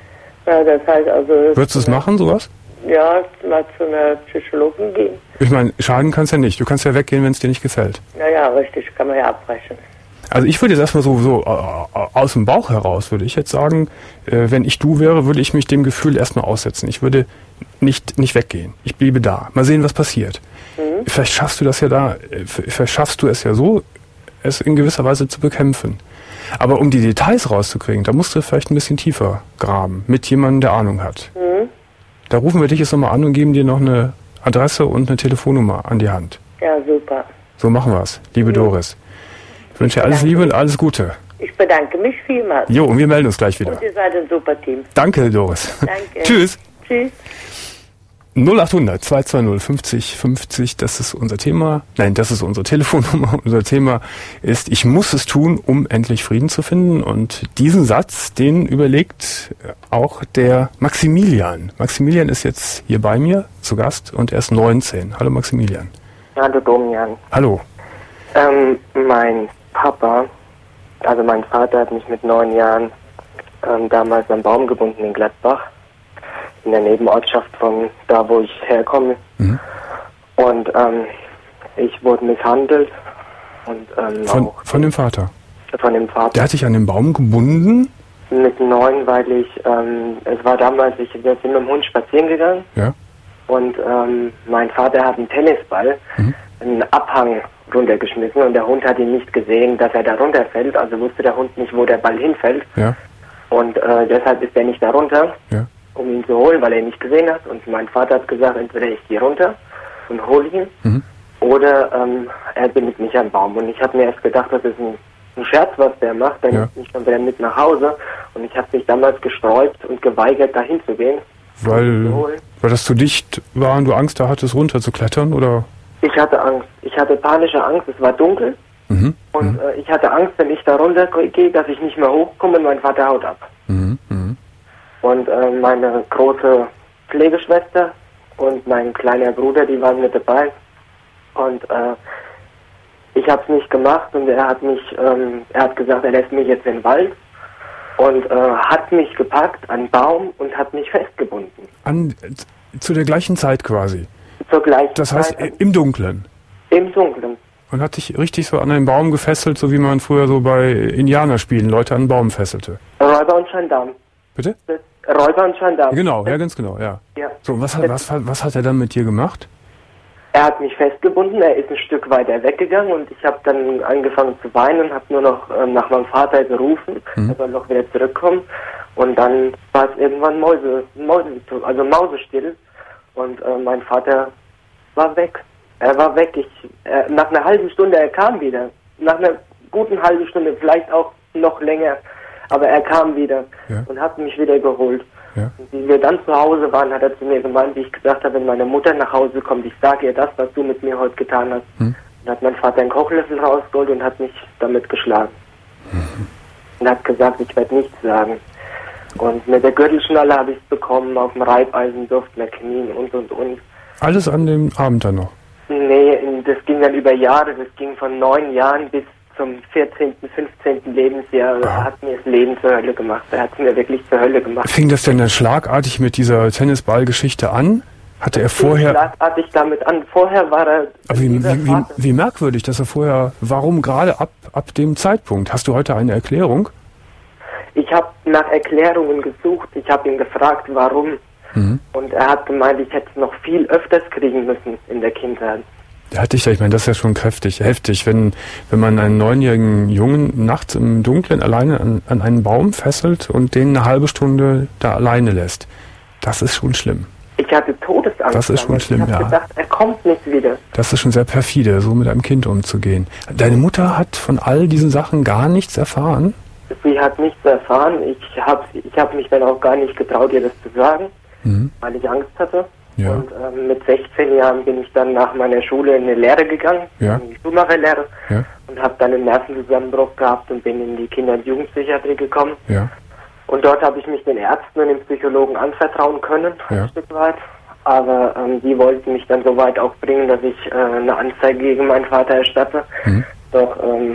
Ja, das heißt also... Würdest du es machen, sowas? Ja, mal zu einer Psychologin gehen. Ich meine, schaden kannst ja nicht. Du kannst ja weggehen, wenn es dir nicht gefällt. Naja, richtig, kann man ja abbrechen. Also ich würde jetzt erstmal so, so äh, aus dem Bauch heraus, würde ich jetzt sagen, äh, wenn ich du wäre, würde ich mich dem Gefühl erstmal aussetzen. Ich würde nicht, nicht weggehen. Ich bliebe da. Mal sehen, was passiert. Mhm. Vielleicht schaffst du das ja da, äh, vielleicht schaffst du es ja so, es in gewisser Weise zu bekämpfen. Aber um die Details rauszukriegen, da musst du vielleicht ein bisschen tiefer graben, mit jemandem, der Ahnung hat. Mhm. Da rufen wir dich jetzt nochmal an und geben dir noch eine Adresse und eine Telefonnummer an die Hand. Ja, super. So machen wir es, liebe mhm. Doris. Ich wünsche dir alles Liebe und alles Gute. Ich bedanke mich vielmals. Jo, und wir melden uns gleich wieder. Und ihr seid ein super Team. Danke, Doris. Danke. Tschüss. Tschüss. null acht hundert zwei zwei null fünfzig fünfzig, das ist unser Thema. Nein, das ist unsere Telefonnummer. Unser Thema ist, ich muss es tun, um endlich Frieden zu finden. Und diesen Satz, den überlegt auch der Maximilian. Maximilian ist jetzt hier bei mir zu Gast und er ist neunzehn. Hallo Maximilian. Hallo Domian. Hallo. Ähm, mein Papa, also mein Vater hat mich mit neun Jahren ähm, damals am Baum gebunden in Gladbach, in der Nebenortschaft von da, wo ich herkomme. Mhm. Und ähm, ich wurde misshandelt. Und, ähm, von, auch von dem Vater? Von dem Vater. Der hat dich an den Baum gebunden? Mit neun, weil ich, ähm, es war damals, ich wir sind mit dem Hund spazieren gegangen. Ja. Und ähm, mein Vater hat einen Tennisball, mhm. einen Abhang runtergeschmissen und der Hund hat ihn nicht gesehen, dass er da runterfällt. Also wusste der Hund nicht, wo der Ball hinfällt. Ja. Und äh, deshalb ist er nicht da runter, ja. um ihn zu holen, weil er ihn nicht gesehen hat. Und mein Vater hat gesagt, entweder ich gehe runter und hole ihn, mhm. oder ähm, er bindet mich am Baum. Und ich habe mir erst gedacht, das ist ein, ein Scherz, was der macht. Dann ja. nimmt mich dann wieder mit nach Hause. Und ich habe mich damals gesträubt und geweigert, dahin zu gehen. Weil, weil das zu dicht war und du Angst da hattest, runterzuklettern, oder? Ich hatte Angst. Ich hatte panische Angst. Es war dunkel. Mhm. Und mhm. äh, ich hatte Angst, wenn ich da runtergehe, dass ich nicht mehr hochkomme und mein Vater haut ab. Mhm. Mhm. Und äh, meine große Pflegeschwester und mein kleiner Bruder, die waren mit dabei. Und äh, ich habe es nicht gemacht und er hat mich, ähm, er hat gesagt, er lässt mich jetzt in den Wald. Und äh, hat mich gepackt an einen Baum und hat mich festgebunden. An, zu der gleichen Zeit quasi? Zur gleichen das Zeit. Das heißt im Dunkeln? Im Dunkeln. Und hat dich richtig so an einen Baum gefesselt, so wie man früher so bei Indianerspielen Leute an einen Baum fesselte? Räuber und Gendarm. Bitte? Das Räuber und Gendarm. Genau, ja, ganz genau, ja. ja. So, was, was, was, was hat er dann mit dir gemacht? Er hat mich festgebunden, er ist ein Stück weiter weggegangen und ich habe dann angefangen zu weinen und habe nur noch ähm, nach meinem Vater gerufen, mhm. er soll noch wieder zurückkommen. Und dann war es irgendwann Mäuse, Mäuse, also mausestill und äh, mein Vater war weg. Er war weg. Ich, äh, nach einer halben Stunde, er kam wieder. Nach einer guten halben Stunde, vielleicht auch noch länger, aber er kam wieder ja. und hat mich wieder geholt. Ja. Und wie wir dann zu Hause waren, hat er zu mir gemeint, wie ich gesagt habe, wenn meine Mutter nach Hause kommt, ich sage ihr das, was du mit mir heute getan hast. Hm. Dann hat mein Vater einen Kochlöffel rausgeholt und hat mich damit geschlagen. Mhm. Und hat gesagt, ich werde nichts sagen. Und mit der Gürtelschnalle habe ich es bekommen, auf dem Reibeisen durfte man knien und und und. Alles an dem Abend dann noch? Nee, das ging dann über Jahre, das ging von neun Jahren bis zum vierzehnten, fünfzehnten Lebensjahr. Ah. Er hat mir das Leben zur Hölle gemacht. Er hat es mir wirklich zur Hölle gemacht. Fing das denn dann schlagartig mit dieser Tennisball-Geschichte an? Hatte er vorher... Schlagartig damit an. Vorher war er... Aber wie, wie, wie, wie merkwürdig, dass er vorher... Warum gerade ab, ab dem Zeitpunkt? Hast du heute eine Erklärung? Ich habe nach Erklärungen gesucht. Ich habe ihn gefragt, warum. Mhm. Und er hat gemeint, ich hätte es noch viel öfters kriegen müssen in der Kindheit. Der hat dich ja, ich meine, das ist ja schon kräftig, heftig, wenn wenn man einen neunjährigen Jungen nachts im Dunkeln alleine an, an einen Baum fesselt und den eine halbe Stunde da alleine lässt. Das ist schon schlimm. Ich hatte Todesangst. Das ist schon schlimm, ja. Ich habe gedacht, er kommt nicht wieder. Das ist schon sehr perfide, so mit einem Kind umzugehen. Deine Mutter hat von all diesen Sachen gar nichts erfahren? Sie hat nichts erfahren. Ich habe ich hab mich dann auch gar nicht getraut, ihr das zu sagen, mhm. weil ich Angst hatte. Ja. Und ähm, mit sechzehn Jahren bin ich dann nach meiner Schule in eine Lehre gegangen, ja. in die Schuhmacherlehre, ja. und habe dann einen Nervenzusammenbruch gehabt und bin in die Kinder- und Jugendpsychiatrie gekommen. Ja. Und dort habe ich mich den Ärzten und den Psychologen anvertrauen können, ja. ein Stück weit. Aber ähm, die wollten mich dann so weit auch bringen, dass ich äh, eine Anzeige gegen meinen Vater erstatte. Mhm. Doch ähm,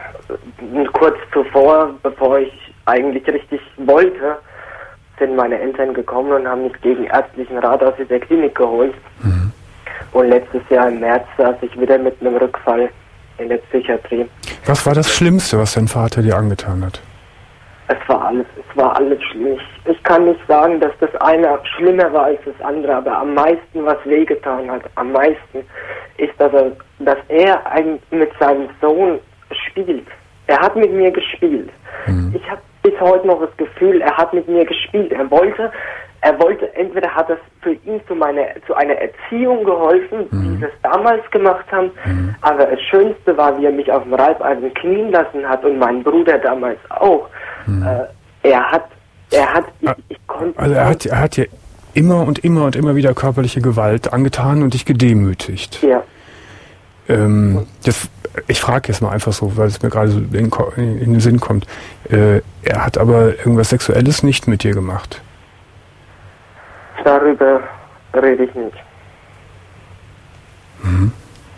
kurz zuvor, bevor ich eigentlich richtig wollte, sind meine Eltern gekommen und haben mich gegen ärztlichen Rat aus dieser Klinik geholt. Mhm. Und letztes Jahr im März saß ich wieder mit einem Rückfall in der Psychiatrie. Was war das Schlimmste, was dein Vater dir angetan hat? Es war alles, es war alles schlimm. Ich, ich kann nicht sagen, dass das eine schlimmer war als das andere, aber am meisten, was wehgetan hat, am meisten, ist, dass er, dass er ein, mit seinem Sohn spielt. Er hat mit mir gespielt. Mhm. Ich habe bis heute noch das Gefühl, er hat mit mir gespielt. Er wollte, er wollte, entweder hat es für ihn zu meiner, zu einer Erziehung geholfen, mhm. wie sie es damals gemacht haben, mhm. aber das Schönste war, wie er mich auf dem Reibeisen knien lassen hat und mein Bruder damals auch. Mhm. Äh, er hat, er hat, ich, ich konnte... Also er hat, er hat dir immer und immer und immer wieder körperliche Gewalt angetan und dich gedemütigt. Ja. Ähm, das, ich frage jetzt mal einfach so, weil es mir gerade so in, in den Sinn kommt. Äh, er hat aber irgendwas Sexuelles nicht mit dir gemacht. Darüber rede ich nicht. Mhm.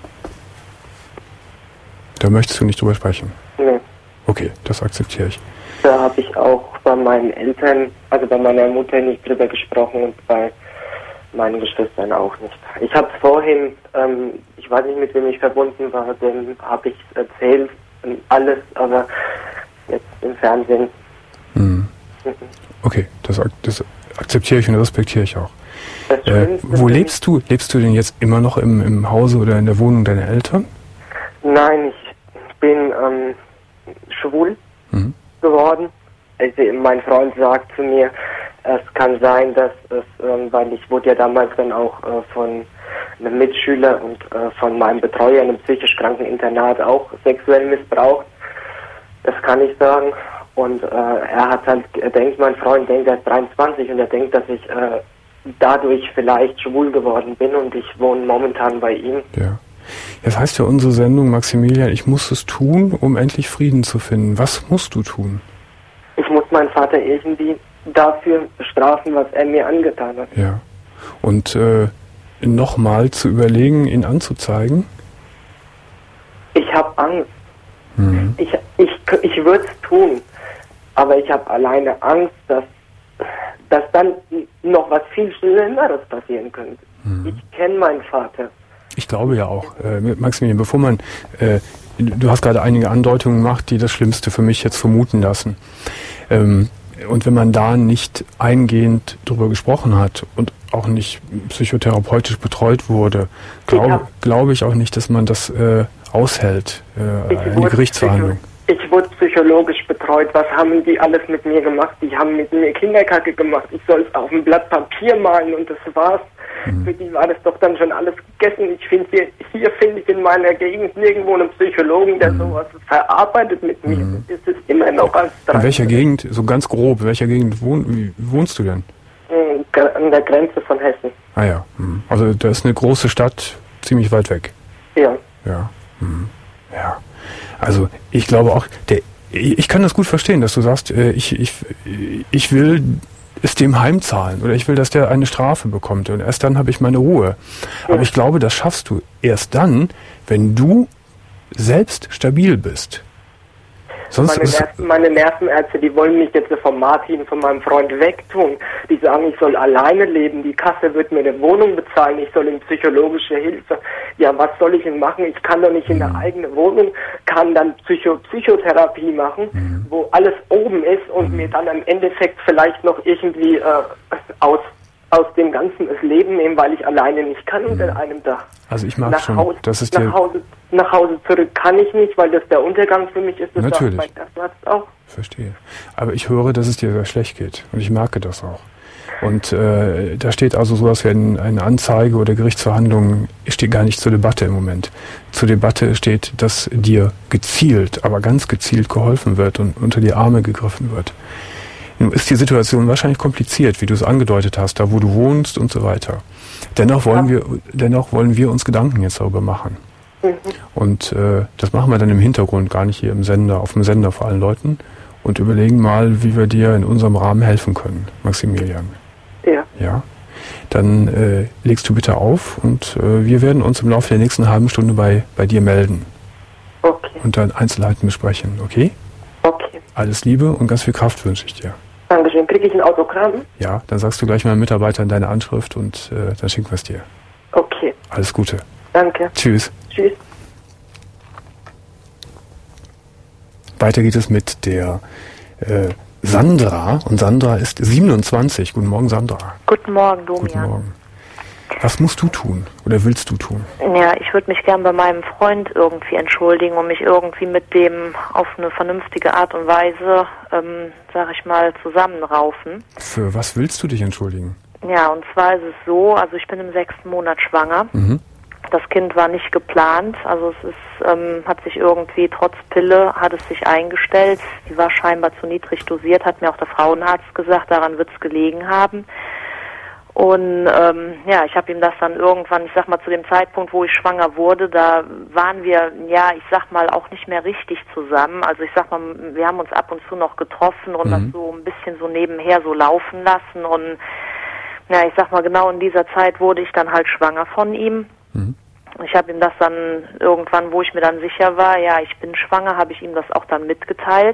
Da möchtest du nicht drüber sprechen? Nee. Okay, das akzeptiere ich. Da habe ich auch bei meinen Eltern, also bei meiner Mutter nicht drüber gesprochen und bei meinen Geschwistern auch nicht. Ich habe vorhin, ähm, ich weiß nicht, mit wem ich verbunden war, dem habe ich erzählt, alles, aber jetzt im Fernsehen. Mhm. Mhm. Okay, das, das akzeptiere ich und respektiere ich auch. Äh, wo lebst du? Lebst du denn jetzt immer noch im, im Hause oder in der Wohnung deiner Eltern? Nein, ich bin ähm, schwul mhm. geworden. Also mein Freund sagt zu mir, es kann sein, dass es, ähm, weil ich wurde ja damals dann auch äh, von einem Mitschüler und äh, von meinem Betreuer in einem psychisch kranken Internat auch sexuell missbraucht. Das kann ich sagen. Und äh, er hat halt, er denkt, mein Freund denkt, er ist dreiundzwanzig und er denkt, dass ich äh, dadurch vielleicht schwul geworden bin und ich wohne momentan bei ihm. Ja. Jetzt heißt ja unsere Sendung, Maximilian, ich muss es tun, um endlich Frieden zu finden. Was musst du tun? Ich muss meinen Vater irgendwie dafür bestrafen, was er mir angetan hat. Ja. Und äh, nochmal zu überlegen, ihn anzuzeigen? Ich habe Angst. Mhm. Ich, ich, ich würde es tun, aber ich habe alleine Angst, dass, dass dann noch was viel Schlimmeres passieren könnte. Mhm. Ich kenne meinen Vater. Ich glaube ja auch, äh, Maximilian, bevor man, äh, du hast gerade einige Andeutungen gemacht, die das Schlimmste für mich jetzt vermuten lassen. Ähm, und wenn man da nicht eingehend drüber gesprochen hat und auch nicht psychotherapeutisch betreut wurde, glaube glaub ich auch nicht, dass man das äh, aushält, äh, eine Gerichtsverhandlung. Ich wurde psychologisch betreut. Was haben die alles mit mir gemacht? Die haben mit mir Kinderkacke gemacht. Ich soll es auf ein Blatt Papier malen und das war's. Mhm. Für die war das doch dann schon alles gegessen. Ich finde hier, hier finde ich in meiner Gegend nirgendwo einen Psychologen, der mhm. sowas verarbeitet mit mir. Mhm. Es ist immer noch als dran. In welcher Gegend, so ganz grob, in welcher Gegend wohn, wie, wohnst du denn? An der Grenze von Hessen. Ah ja, mhm. Also da ist eine große Stadt ziemlich weit weg. Ja. Ja. Mhm. Ja. Also ich glaube auch, der, ich kann das gut verstehen, dass du sagst, ich, ich, ich will es dem heimzahlen oder ich will, dass der eine Strafe bekommt und erst dann habe ich meine Ruhe. Ja. Aber ich glaube, das schaffst du erst dann, wenn du selbst stabil bist. Sonst meine, Nerven, meine Nervenärzte, die wollen mich jetzt von Martin, von meinem Freund wegtun. Die sagen, ich soll alleine leben, die Kasse wird mir eine Wohnung bezahlen, ich soll in psychologische Hilfe. Ja, was soll ich denn machen? Ich kann doch nicht in eine eigene Wohnung, kann dann Psycho Psychotherapie machen, mhm. wo alles oben ist und mhm. mir dann im Endeffekt vielleicht noch irgendwie äh, aus aus dem Ganzen das Leben nehmen, weil ich alleine nicht kann unter mhm. einem Dach. Also ich mag nach schon, Hause, das ist nach Hause, nach Hause zurück kann ich nicht, weil das der Untergang für mich ist. Das natürlich. Sagt mein Erstarzt auch. Verstehe. Aber ich höre, dass es dir sehr schlecht geht und ich merke das auch. Und äh, da steht also sowas wie ein, eine Anzeige oder Gerichtsverhandlung steht gar nicht zur Debatte im Moment. Zur Debatte steht, dass dir gezielt, aber ganz gezielt geholfen wird und unter die Arme gegriffen wird. Nun ist die Situation wahrscheinlich kompliziert, wie du es angedeutet hast, da wo du wohnst und so weiter. Dennoch wollen wir, dennoch wollen wir uns Gedanken jetzt darüber machen. Mhm. Und äh, das machen wir dann im Hintergrund, gar nicht hier im Sender, auf dem Sender vor allen Leuten und überlegen mal, wie wir dir in unserem Rahmen helfen können, Maximilian. Ja. Ja. Dann äh, legst du bitte auf und äh, wir werden uns im Laufe der nächsten halben Stunde bei, bei dir melden. Okay. Und dann Einzelheiten besprechen, okay? Okay. Alles Liebe und ganz viel Kraft wünsche ich dir. Dankeschön. Kriege ich ein Autogramm? Ja, dann sagst du gleich mal Mitarbeitern deine Anschrift und äh, dann schicken wir es dir. Okay. Alles Gute. Danke. Tschüss. Tschüss. Weiter geht es mit der äh, Sandra. Und Sandra ist siebenundzwanzig. Guten Morgen, Sandra. Guten Morgen, Domian. Guten Morgen. Was musst du tun oder willst du tun? Ja, ich würde mich gern bei meinem Freund irgendwie entschuldigen und mich irgendwie mit dem auf eine vernünftige Art und Weise, ähm, sag ich mal, zusammenraufen. Für was willst du dich entschuldigen? Ja, und zwar ist es so, also ich bin im sechsten Monat schwanger. Mhm. Das Kind war nicht geplant, also es ist, ähm, hat sich irgendwie trotz Pille, hat es sich eingestellt. Die war scheinbar zu niedrig dosiert, hat mir auch der Frauenarzt gesagt, daran wird es gelegen haben. Und ähm, ja, ich habe ihm das dann irgendwann, ich sag mal zu dem Zeitpunkt, wo ich schwanger wurde, da waren wir, ja, ich sag mal auch nicht mehr richtig zusammen. Also ich sag mal, wir haben uns ab und zu noch getroffen und mhm. das so ein bisschen so nebenher so laufen lassen. Und ja, ich sag mal, genau in dieser Zeit wurde ich dann halt schwanger von ihm. Mhm. Ich habe ihm das dann irgendwann, wo ich mir dann sicher war, ja, ich bin schwanger, habe ich ihm das auch dann mitgeteilt.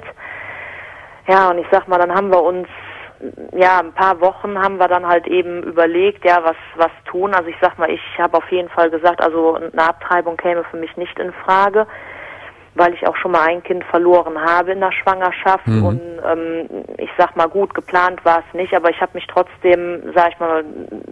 Ja, und ich sag mal, dann haben wir uns ja, ein paar Wochen haben wir dann halt eben überlegt, ja, was was tun. Also ich sag mal, ich habe auf jeden Fall gesagt, also eine Abtreibung käme für mich nicht in Frage, weil ich auch schon mal ein Kind verloren habe in der Schwangerschaft. Mhm. Und ähm, ich sag mal, gut, geplant war es nicht, aber ich habe mich trotzdem, sag ich mal,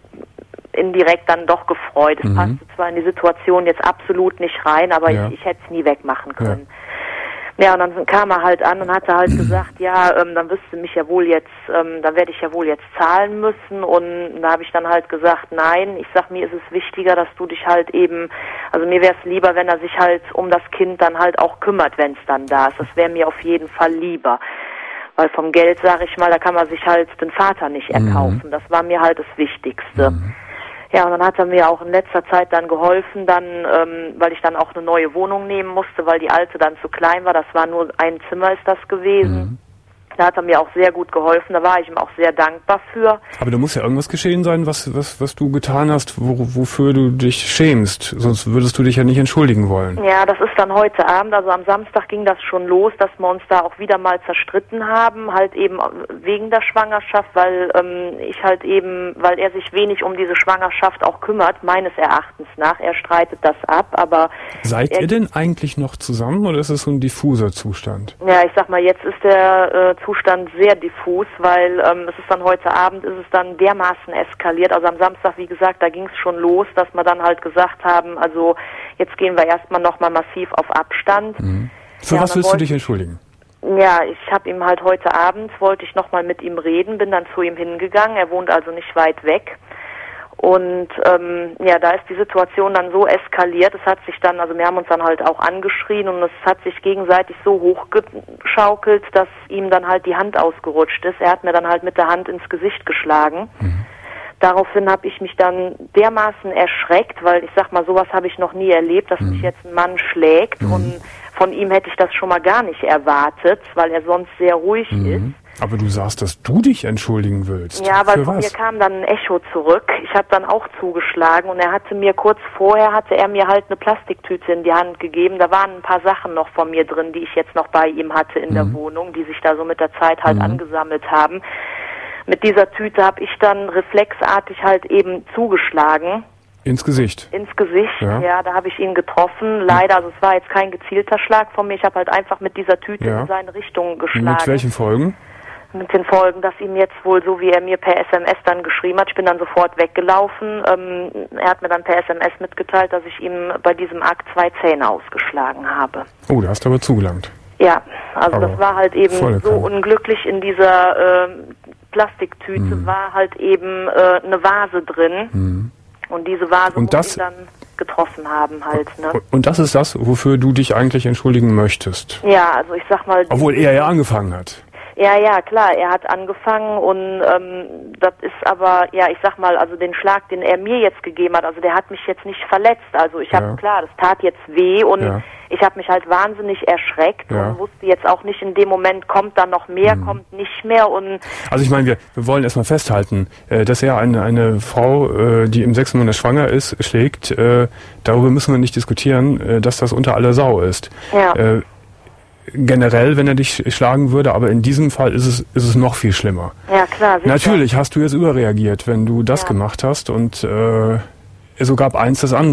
indirekt dann doch gefreut. Es mhm. passte zwar in die Situation jetzt absolut nicht rein, aber ja. ich, ich hätte es nie wegmachen können. Ja. Ja, und dann kam er halt an und hatte halt gesagt, ja, ähm, dann wirst du mich ja wohl jetzt, ähm, dann werde ich ja wohl jetzt zahlen müssen. Und da habe ich dann halt gesagt, nein, ich sag, mir ist es wichtiger, dass du dich halt eben, also mir wäre es lieber, wenn er sich halt um das Kind dann halt auch kümmert, wenn es dann da ist. Das wäre mir auf jeden Fall lieber. Weil vom Geld, sage ich mal, da kann man sich halt den Vater nicht erkaufen. Mhm. Das war mir halt das Wichtigste. Mhm. Ja, und dann hat er mir auch in letzter Zeit dann geholfen, dann, ähm, weil ich dann auch eine neue Wohnung nehmen musste, weil die alte dann zu klein war. Das war nur ein Zimmer ist das gewesen. Mhm. Da hat er mir auch sehr gut geholfen, da war ich ihm auch sehr dankbar für. Aber da muss ja irgendwas geschehen sein, was was was du getan hast, wo, wofür du dich schämst. Sonst würdest du dich ja nicht entschuldigen wollen. Ja, das ist dann heute Abend, also am Samstag ging das schon los, dass wir uns da auch wieder mal zerstritten haben, halt eben wegen der Schwangerschaft, weil ähm, ich halt eben, weil er sich wenig um diese Schwangerschaft auch kümmert, meines Erachtens nach. Er streitet das ab, aber... Seid ihr denn eigentlich noch zusammen oder ist es so ein diffuser Zustand? Ja, ich sag mal, jetzt ist der äh, Zustand sehr diffus, weil ähm, es ist dann heute Abend, ist es dann dermaßen eskaliert. Also am Samstag, wie gesagt, da ging es schon los, dass wir dann halt gesagt haben, also jetzt gehen wir erstmal nochmal massiv auf Abstand. Mhm. Für ja, was willst du dich entschuldigen? Ja, ich habe ihm halt heute Abend, wollte ich nochmal mit ihm reden, bin dann zu ihm hingegangen, er wohnt also nicht weit weg. Und ähm, ja, da ist die Situation dann so eskaliert, es hat sich dann, also wir haben uns dann halt auch angeschrien und es hat sich gegenseitig so hochgeschaukelt, dass ihm dann halt die Hand ausgerutscht ist. Er hat mir dann halt mit der Hand ins Gesicht geschlagen. Mhm. Daraufhin habe ich mich dann dermaßen erschreckt, weil ich sag mal, sowas habe ich noch nie erlebt, dass mhm. mich jetzt ein Mann schlägt mhm. und von ihm hätte ich das schon mal gar nicht erwartet, weil er sonst sehr ruhig mhm. ist. Aber du sagst, dass du dich entschuldigen willst. Ja, weil Für von was? mir kam dann ein Echo zurück. Ich habe dann auch zugeschlagen und er hatte mir kurz vorher, hatte er mir halt eine Plastiktüte in die Hand gegeben. Da waren ein paar Sachen noch von mir drin, die ich jetzt noch bei ihm hatte in mhm. der Wohnung, die sich da so mit der Zeit halt mhm. angesammelt haben. Mit dieser Tüte habe ich dann reflexartig halt eben zugeschlagen. Ins Gesicht? Ins Gesicht, ja, ja da habe ich ihn getroffen. Leider, also es war jetzt kein gezielter Schlag von mir. Ich habe halt einfach mit dieser Tüte ja. in seine Richtung geschlagen. Mit welchen Folgen? Mit den Folgen, dass ihm jetzt wohl, so wie er mir per S M S dann geschrieben hat, ich bin dann sofort weggelaufen. Ähm, er hat mir dann per S M S mitgeteilt, dass ich ihm bei diesem Akt zwei Zähne ausgeschlagen habe. Oh, da hast du aber zugelangt. Ja, also aber das war halt eben so krank. Unglücklich. In dieser äh, Plastiktüte mhm. war halt eben äh, eine Vase drin. Mhm. Und diese Vase und das, muss ihn dann getroffen haben halt. Ne? Und das ist das, wofür du dich eigentlich entschuldigen möchtest? Ja, also ich sag mal... Obwohl er ja angefangen hat. Ja, ja, klar, er hat angefangen und ähm, das ist aber, ja, ich sag mal, also den Schlag, den er mir jetzt gegeben hat, also der hat mich jetzt nicht verletzt. Also ich habe, ja. klar, das tat jetzt weh und ja. ich habe mich halt wahnsinnig erschreckt ja. und wusste jetzt auch nicht in dem Moment, kommt da noch mehr, mhm. kommt nicht mehr. Und also ich meine, wir, wir wollen erstmal festhalten, äh, dass er eine, eine Frau, äh, die im sechsten Monat schwanger ist, schlägt. Äh, darüber müssen wir nicht diskutieren, äh, dass das unter aller Sau ist. Ja. Äh, generell, wenn er dich schlagen würde, aber in diesem Fall ist es ist es noch viel schlimmer. Ja, klar. Sicher. Natürlich hast du jetzt überreagiert, wenn du das ja. gemacht hast und äh, so gab eins das andere.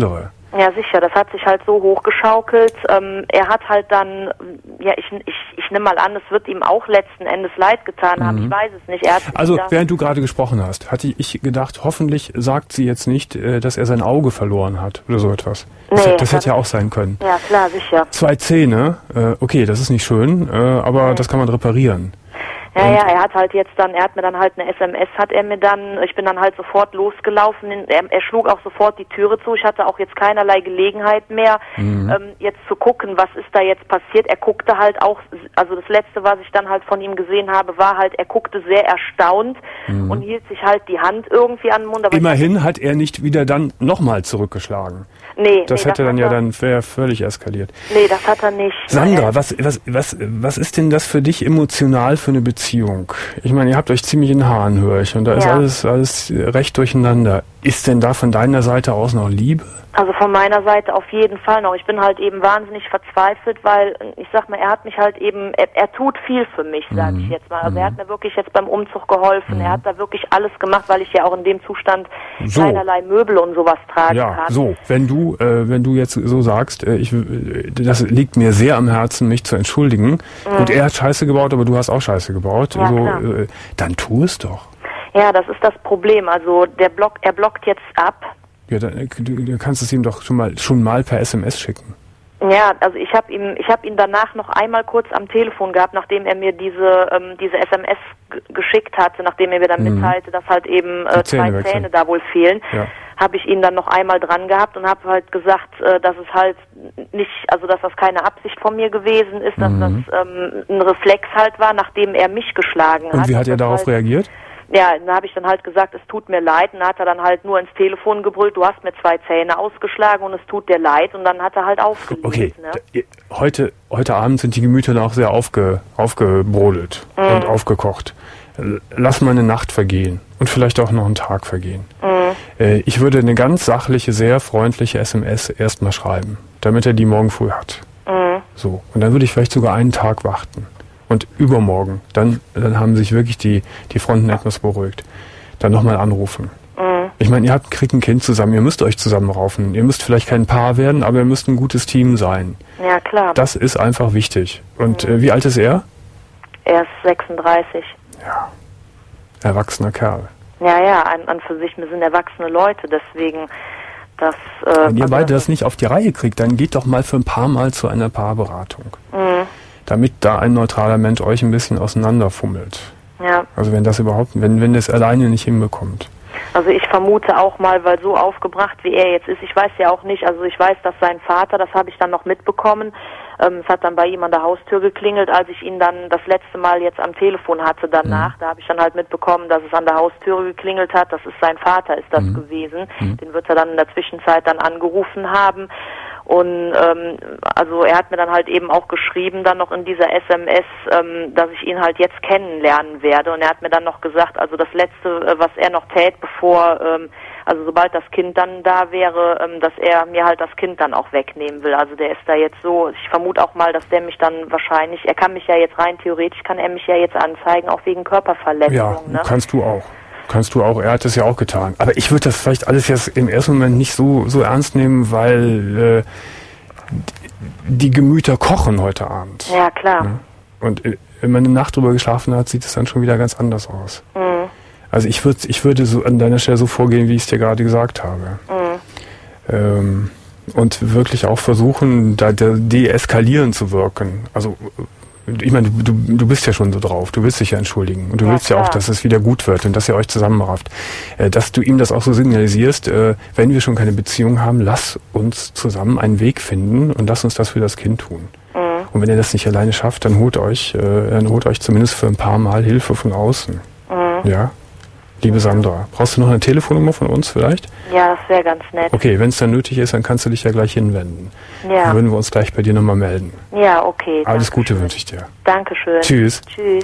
Ja, sicher. Das hat sich halt so hochgeschaukelt. Ähm, er hat halt dann, ja, ich, ich, ich nehme mal an, es wird ihm auch letzten Endes leid getan haben. Mhm. Ich weiß es nicht. Er hat also, während du gerade gesprochen hast, hatte ich gedacht, hoffentlich sagt sie jetzt nicht, dass er sein Auge verloren hat oder so etwas. Das, nee, das hätte ja auch sein können. Ja, klar, sicher. Zwei Zähne, äh, okay, das ist nicht schön, äh, aber mhm. das kann man reparieren. Ja, und ja, er hat halt jetzt dann, er hat mir dann halt eine S M S, hat er mir dann, ich bin dann halt sofort losgelaufen, er, er schlug auch sofort die Türe zu, ich hatte auch jetzt keinerlei Gelegenheit mehr, mhm. ähm, jetzt zu gucken, was ist da jetzt passiert. Er guckte halt auch, also das Letzte, was ich dann halt von ihm gesehen habe, war halt, er guckte sehr erstaunt mhm. und hielt sich halt die Hand irgendwie an den Mund. Aber immerhin hat er nicht wieder dann nochmal zurückgeschlagen. Nee, das nee, hätte das dann ja er, dann wär völlig eskaliert. Nee, das hat er nicht. Sandra, was, was, was, was ist denn das für dich emotional für eine Beziehung? Ich meine, ihr habt euch ziemlich in den Haaren, höre ich, und da ist ja. alles, alles recht durcheinander. Ist denn da von deiner Seite aus noch Liebe? Also von meiner Seite auf jeden Fall noch. Ich bin halt eben wahnsinnig verzweifelt, weil ich sag mal, er hat mich halt eben, er, er tut viel für mich, sage ich jetzt mal. Also er hat mir wirklich jetzt beim Umzug geholfen. Mhm. Er hat da wirklich alles gemacht, weil ich ja auch in dem Zustand so. keinerlei Möbel und sowas tragen ja, kann. So, wenn du, äh, wenn du jetzt so sagst, äh, ich, das liegt mir sehr am Herzen, mich zu entschuldigen. Mhm. Gut, er hat Scheiße gebaut, aber du hast auch Scheiße gebaut. Ja, so, klar. äh, dann tu es doch. Ja, das ist das Problem. Also der Block, er blockt jetzt ab. Ja, dann, du, du kannst es ihm doch schon mal schon mal per S M S schicken. Ja, also ich habe ihm, ich habe ihn danach noch einmal kurz am Telefon gehabt, nachdem er mir diese ähm, diese S M S g- geschickt hatte, nachdem er mir dann mhm. mitteilte, dass halt eben äh, Zähne zwei wechseln. Zähne da wohl fehlen. Ja. Habe ich ihn dann noch einmal dran gehabt und habe halt gesagt, äh, dass es halt nicht, also dass das keine Absicht von mir gewesen ist, dass mhm. das ähm, ein Reflex halt war, nachdem er mich geschlagen hat. Und wie hat er darauf halt reagiert? Ja, dann habe ich dann halt gesagt, es tut mir leid. Und dann hat er dann halt nur ins Telefon gebrüllt, du hast mir zwei Zähne ausgeschlagen und es tut dir leid. Und dann hat er halt aufgelegt. Okay, ne? heute, heute Abend sind die Gemüter noch sehr aufge, aufgebrodelt mhm. und aufgekocht. Lass mal eine Nacht vergehen und vielleicht auch noch einen Tag vergehen. Mhm. Äh, ich würde eine ganz sachliche, sehr freundliche S M S erstmal schreiben, damit er die morgen früh hat. Mhm. So, und dann würde ich vielleicht sogar einen Tag warten. Und übermorgen, dann, dann haben sich wirklich die, die Fronten etwas beruhigt. Dann nochmal anrufen. Mhm. Ich meine, ihr habt, kriegt ein Kind zusammen, ihr müsst euch zusammenraufen. Ihr müsst vielleicht kein Paar werden, aber ihr müsst ein gutes Team sein. Ja, klar. Das ist einfach wichtig. Und mhm. äh, wie alt ist er? Er ist sechsunddreißig. Ja, erwachsener Kerl. Ja, ja, an, an für sich, wir sind erwachsene Leute, deswegen, das... Äh, Wenn ihr also beide das nicht auf die Reihe kriegt, dann geht doch mal für ein paar Mal zu einer Paarberatung. Mhm. Damit da ein neutraler Mensch euch ein bisschen auseinanderfummelt. Ja. Also wenn das überhaupt, wenn, wenn das alleine nicht hinbekommt. Also ich vermute auch mal, weil so aufgebracht wie er jetzt ist, ich weiß ja auch nicht, also ich weiß, dass sein Vater, das habe ich dann noch mitbekommen, ähm, es hat dann bei ihm an der Haustür geklingelt, als ich ihn dann das letzte Mal jetzt am Telefon hatte danach, mhm. da habe ich dann halt mitbekommen, dass es an der Haustür geklingelt hat, das ist sein Vater, ist das mhm. gewesen, mhm. den wird er dann in der Zwischenzeit dann angerufen haben. Und ähm, also er hat mir dann halt eben auch geschrieben, dann noch in dieser S M S, ähm, dass ich ihn halt jetzt kennenlernen werde. Und er hat mir dann noch gesagt, also das Letzte, was er noch tät, bevor, ähm, also sobald das Kind dann da wäre, ähm, dass er mir halt das Kind dann auch wegnehmen will. Also der ist da jetzt so, ich vermute auch mal, dass der mich dann wahrscheinlich, er kann mich ja jetzt rein theoretisch, kann er mich ja jetzt anzeigen, auch wegen Körperverletzung. Ja, ne? Kannst du auch. Kannst du auch, er hat das ja auch getan. Aber ich würde das vielleicht alles jetzt im ersten Moment nicht so, so ernst nehmen, weil äh, die Gemüter kochen heute Abend. Ja, klar. Ne? Und äh, wenn man eine Nacht drüber geschlafen hat, sieht es dann schon wieder ganz anders aus. Mhm. Also ich würde ich würde so an deiner Stelle so vorgehen, wie ich es dir gerade gesagt habe. Mhm. Ähm, und wirklich auch versuchen, da deeskalierend zu wirken. Also ich meine, du, du bist ja schon so drauf, du willst dich ja entschuldigen und du ja, willst klar. ja auch, dass es wieder gut wird und dass ihr euch zusammenrafft. Äh, dass du ihm das auch so signalisierst, äh, wenn wir schon keine Beziehung haben, lass uns zusammen einen Weg finden und lass uns das für das Kind tun. Mhm. Und wenn ihr das nicht alleine schafft, dann holt euch, äh, dann holt euch zumindest für ein paar Mal Hilfe von außen. Mhm. Ja? Liebe Sandra, brauchst du noch eine Telefonnummer von uns vielleicht? Ja, das wäre ganz nett. Okay, wenn es dann nötig ist, dann kannst du dich ja gleich hinwenden. Ja. Dann würden wir uns gleich bei dir nochmal melden. Ja, okay. Alles Gute wünsche ich dir. Dankeschön. Tschüss. Tschüss.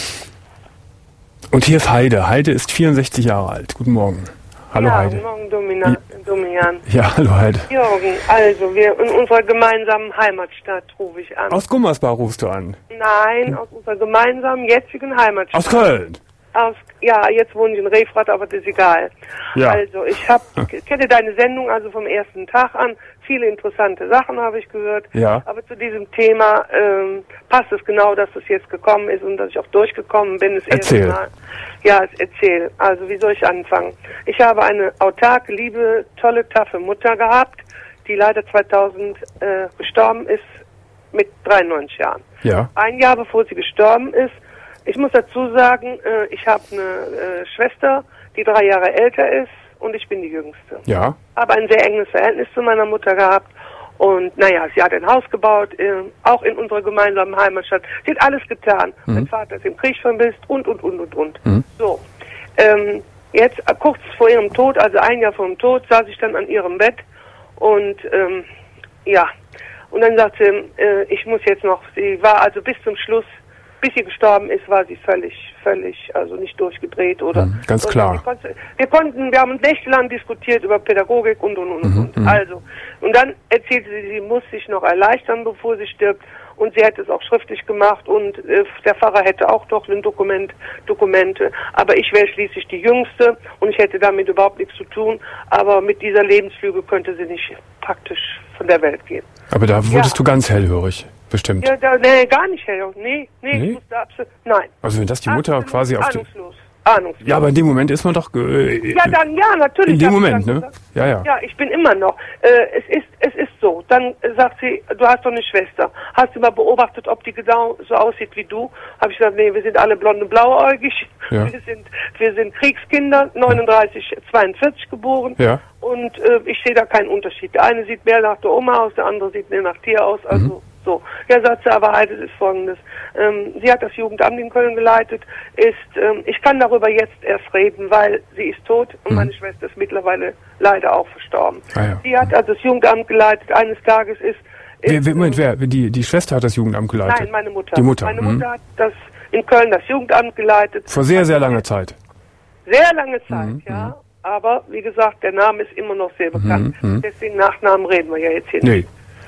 Und hier ist Heide. Heide ist vierundsechzig Jahre alt. Guten Morgen. Hallo ja, Heide. Guten Morgen, Domina, Dominian. Ja, hallo Heide. Jürgen, also wir in unserer gemeinsamen Heimatstadt rufe ich an. Aus Gummersbach rufst du an? Nein, hm. aus unserer gemeinsamen jetzigen Heimatstadt. Aus Köln? Aus, ja, jetzt wohne ich in Refrath, aber das ist egal. Ja. Also ich hab, kenne deine Sendung also vom ersten Tag an, viele interessante Sachen habe ich gehört. Ja. Aber zu diesem Thema ähm, passt es genau, dass es jetzt gekommen ist und dass ich auch durchgekommen bin. Das Erzähl. Erste Mal. Ja, erzähl. Also wie soll ich anfangen? Ich habe eine autarke, liebe, tolle, taffe Mutter gehabt, die leider zweitausend äh, gestorben ist mit dreiundneunzig Jahren. Ja. Ein Jahr bevor sie gestorben ist. Ich muss dazu sagen, äh, ich habe eine äh, Schwester, die drei Jahre älter ist und ich bin die Jüngste. Ja. Habe ein sehr enges Verhältnis zu meiner Mutter gehabt und naja, sie hat ein Haus gebaut, äh, auch in unserer gemeinsamen Heimatstadt. Sie hat alles getan. Mhm. Mein Vater ist im Krieg vermisst und, und, und, und, und. Mhm. So, ähm, jetzt äh, kurz vor ihrem Tod, also ein Jahr vor dem Tod, saß ich dann an ihrem Bett und ähm, ja, und dann sagte sie, äh, ich muss jetzt noch, sie war also bis zum Schluss, bis sie gestorben ist, war sie völlig, völlig, also nicht durchgedreht oder. Mhm, ganz klar. Wir konnten, wir konnten, wir haben nächtelang diskutiert über Pädagogik und, und, und, mhm, und. Also. Und dann erzählte sie, sie muss sich noch erleichtern, bevor sie stirbt. Und sie hätte es auch schriftlich gemacht und äh, der Pfarrer hätte auch doch ein Dokument, Dokumente. Aber ich wäre schließlich die Jüngste und ich hätte damit überhaupt nichts zu tun. Aber mit dieser Lebenslüge könnte sie nicht praktisch von der Welt gehen. Aber da wurdest ja. du ganz hellhörig, bestimmt. Ja, da, nee, gar nicht hellhörig. Nee, nee, nee? Ich musste absolut, nein. Also wenn das die Mutter absolut quasi auf die... Ahnungslos. Ahnungslos. Ja, aber in dem Moment ist man doch... Äh, ja, dann, ja, natürlich. In dem Moment, ne? Gesagt. Ja, ja. Ja, ich bin immer noch. Äh, es ist, es ist so. Dann äh, sagt sie, du hast doch eine Schwester. Hast du mal beobachtet, ob die genau so aussieht wie du? Habe ich gesagt, nee, wir sind alle blond und blauäugig. Ja. Wir sind, wir sind Kriegskinder, neununddreißig, zweiundvierzig geboren. Ja. Und äh, ich sehe da keinen Unterschied. Der eine sieht mehr nach der Oma aus, der andere sieht mehr nach dir aus. Also mhm. so. Ja, sagt sie, aber halt, es ist Folgendes. Ähm, sie hat das Jugendamt in Köln geleitet. Ist, ähm, ich kann darüber jetzt erst reden, weil sie ist tot und mhm. meine Schwester ist mittlerweile leider auch verstorben. Ah, ja. Sie hat also das Jugendamt geleitet. Eines Tages ist... ist wer, Moment, wer? Die, die Schwester hat das Jugendamt geleitet? Nein, meine Mutter. Die Mutter. Meine mhm. Mutter hat das in Köln das Jugendamt geleitet. Vor sehr, sehr langer Zeit. Sehr lange Zeit, mhm. ja. Aber, wie gesagt, der Name ist immer noch sehr bekannt. Mhm. Deswegen Nachnamen reden wir ja jetzt hier nee. nicht.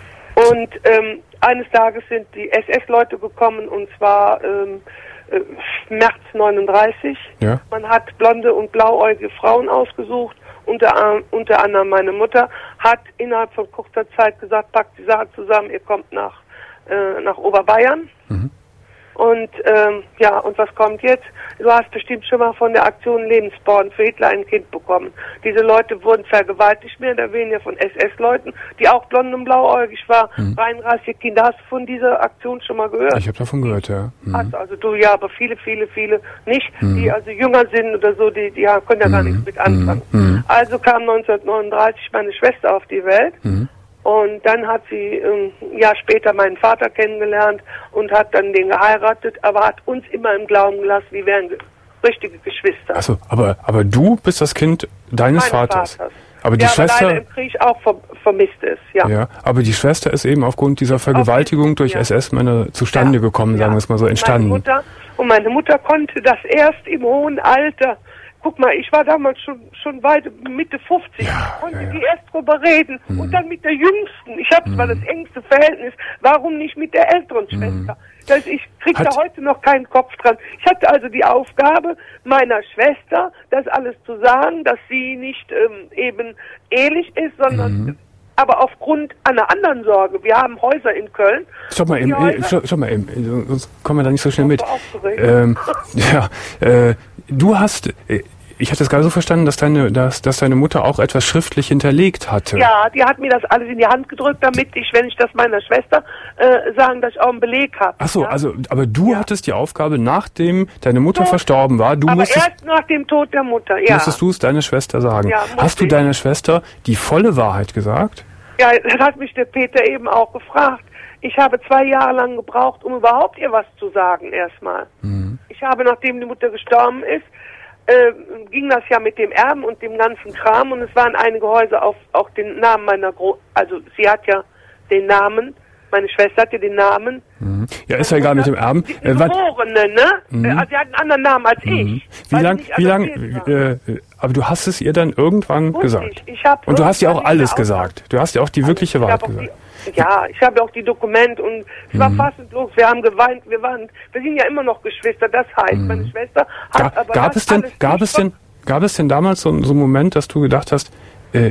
Und ähm, eines Tages sind die S S-Leute gekommen, und zwar ähm, äh, März neununddreißig. Ja. Man hat blonde und blauäugige Frauen ausgesucht. Unter, unter anderem meine Mutter hat innerhalb von kurzer Zeit gesagt, packt die Sache zusammen, ihr kommt nach, äh, nach Oberbayern. Mhm. Und ähm, ja, und was kommt jetzt? Du hast bestimmt schon mal von der Aktion Lebensborn für Hitler ein Kind bekommen. Diese Leute wurden vergewaltigt, mehr oder weniger von S S-Leuten, die auch blond und blauäugig waren. Mhm. Reinrassige Kinder. Hast du von dieser Aktion schon mal gehört? Ich habe davon gehört, ja. Mhm. Hast also du ja, aber viele, viele, viele nicht, mhm. die also jünger sind oder so, die, die ja, können ja gar mhm. nichts mit anfangen. Mhm. Also kam neunzehnhundertneununddreißig meine Schwester auf die Welt. Mhm. Und dann hat sie ähm, ein Jahr später meinen Vater kennengelernt und hat dann den geheiratet, aber hat uns immer im Glauben gelassen, wir wären ge- richtige Geschwister. Achso, aber, aber du bist das Kind deines Vaters. Vaters. Aber die ja, Schwester, aber leider im Krieg auch ver- vermisst ist, ja. Ja, aber die Schwester ist eben aufgrund dieser Vergewaltigung okay. durch ja. S S-Männer zustande ja. gekommen, sagen wir es mal so, entstanden. Meine Mutter, und meine Mutter konnte das erst im hohen Alter. Guck mal, ich war damals schon schon weit Mitte fünfzig, ja, konnte ja, ja. die erst drüber reden. Mhm. Und dann mit der Jüngsten. Ich habe zwar mhm. das engste Verhältnis, warum nicht mit der älteren Schwester? Mhm. Das, ich krieg Hat da heute noch keinen Kopf dran. Ich hatte also die Aufgabe, meiner Schwester das alles zu sagen, dass sie nicht ähm, eben ehelich ist, sondern... Mhm. aber aufgrund einer anderen Sorge. Wir haben Häuser in Köln. Stopp mal eben, äh, stopp, stopp mal eben, sonst kommen wir da nicht so schnell mit. Ähm, ja, äh, du hast, äh, ich hatte es gerade so verstanden, dass deine, dass, dass deine Mutter auch etwas schriftlich hinterlegt hatte. Ja, die hat mir das alles in die Hand gedrückt, damit ich, wenn ich das meiner Schwester äh, sagen, dass ich auch einen Beleg habe. Ach so, ja? also, aber du ja. hattest die Aufgabe, nachdem deine Mutter Tod. verstorben war, du aber musstest, erst nach dem Tod der Mutter, ja. musstest du es deiner Schwester sagen. Ja, hast du deiner Schwester die volle Wahrheit gesagt? Ja, das hat mich der Peter eben auch gefragt. Ich habe zwei Jahre lang gebraucht, um überhaupt ihr was zu sagen erstmal. Mhm. Ich habe, nachdem die Mutter gestorben ist, äh, ging das ja mit dem Erben und dem ganzen Kram, und es waren einige Häuser auf auch den Namen meiner Gro... Also sie hat ja den Namen, meine Schwester hat ja den Namen. Mhm. Ja, ist ja egal mit dem Erben. Die äh, Geborene, ne? Mhm. Also sie hat einen anderen Namen als mhm. ich. Wie lang, wie lang, äh, aber du hast es ihr dann irgendwann Wusste gesagt. Ich. Ich hab und du hast ja auch alles gesagt. Du hast ja auch die wirkliche Wahrheit gesagt. Die, ja, ich habe auch die Dokumente, und es mhm. war fassungslos. Wir haben geweint, wir waren, wir sind ja immer noch Geschwister. Das heißt, mhm. meine Schwester hat Ga, aber gab es denn, gab es denn, gab es denn damals so, so einen Moment, dass du gedacht hast, äh,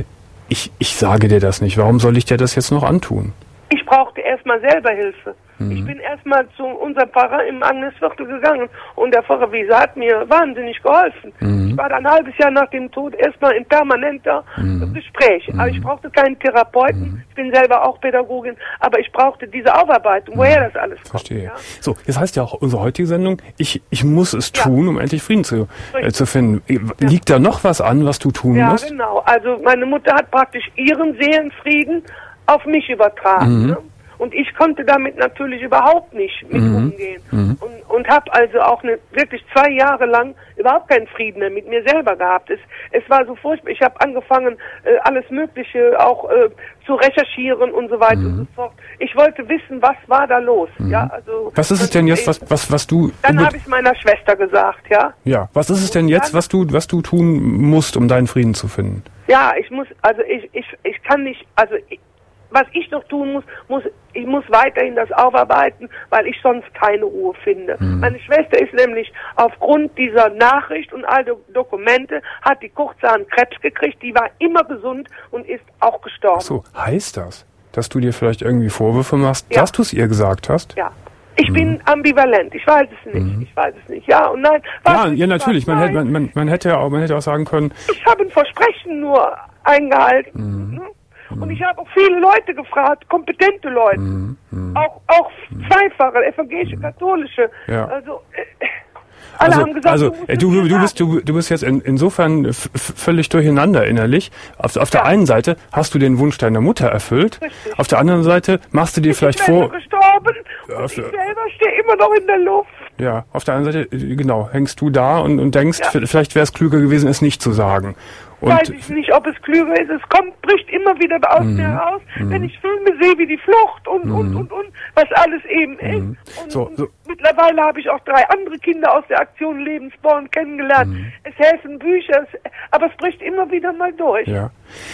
ich, ich sage dir das nicht. Warum soll ich dir das jetzt noch antun? Ich brauchte erstmal selber Hilfe. Mhm. Ich bin erstmal zu unserem Pfarrer im Agnesviertel gegangen und der Pfarrer Wiese hat mir wahnsinnig geholfen. Mhm. Ich war dann ein halbes Jahr nach dem Tod erstmal in permanenter mhm. Gespräch. Mhm. Aber ich brauchte keinen Therapeuten. Mhm. Ich bin selber auch Pädagogin, aber ich brauchte diese Aufarbeitung, woher das alles kommt. Verstehe. Ja? So, jetzt heißt ja auch unsere heutige Sendung, ich, ich muss es ja. tun, um endlich Frieden zu, äh, zu finden. Ja. Liegt da noch was an, was du tun ja, musst? Ja, genau. Also meine Mutter hat praktisch ihren Seelenfrieden auf mich übertragen. Mhm. Ne? Und ich konnte damit natürlich überhaupt nicht mit mhm. umgehen. Mhm. Und, und habe also auch eine, wirklich zwei Jahre lang überhaupt keinen Frieden mehr mit mir selber gehabt. Es, es war so furchtbar. Ich habe angefangen, äh, alles Mögliche auch äh, zu recherchieren und so weiter mhm. und so fort. Ich wollte wissen, was war da los. Mhm. Ja, also, was ist es denn jetzt, was, was, was du... Dann habe ich meiner Schwester gesagt, ja. Ja, was ist es denn jetzt, was du, was du tun musst, um deinen Frieden zu finden? Ja, ich muss, also ich, ich, ich kann nicht, also... Ich, was ich noch tun muss, muss, ich muss weiterhin das aufarbeiten, weil ich sonst keine Ruhe finde. Mhm. Meine Schwester ist nämlich aufgrund dieser Nachricht und all der Dokumente, hat die kurzerhand Krebs gekriegt, die war immer gesund und ist auch gestorben. Ach so, heißt das, dass du dir vielleicht irgendwie Vorwürfe machst, ja. dass du es ihr gesagt hast? Ja. Ich mhm. bin ambivalent, ich weiß es nicht, mhm. ich weiß es nicht, ja und nein. Ja, ja natürlich, man hätte, man, man, man, hätte ja auch, man hätte auch sagen können... Ich habe ein Versprechen nur eingehalten, mhm. ne? Und ich habe auch viele Leute gefragt, kompetente Leute, mm, mm, auch auch zweifache, evangelische, katholische. Ja. Also äh, alle also, haben gesagt, also du, du, du bist du, du bist jetzt in, insofern f- völlig durcheinander innerlich. Auf, auf der ja. einen Seite hast du den Wunsch deiner Mutter erfüllt, richtig. Auf der anderen Seite machst du dir ich vielleicht bin vor... gestorben und ich selber stehe immer noch in der Luft. Ja, auf der anderen Seite, genau, hängst du da und, und denkst, ja. vielleicht wäre es klüger gewesen, es nicht zu sagen. Und weiß ich nicht, ob es klüger ist. Es kommt, bricht immer wieder aus mm, mir heraus, mm. wenn ich Filme sehe wie die Flucht und, mm. und, und, und, was alles eben mm. ist. Und, so, so. und mittlerweile habe ich auch drei andere Kinder aus der Aktion Lebensborn kennengelernt. Mm. Es helfen Bücher, es, aber es bricht immer wieder mal durch. Ja.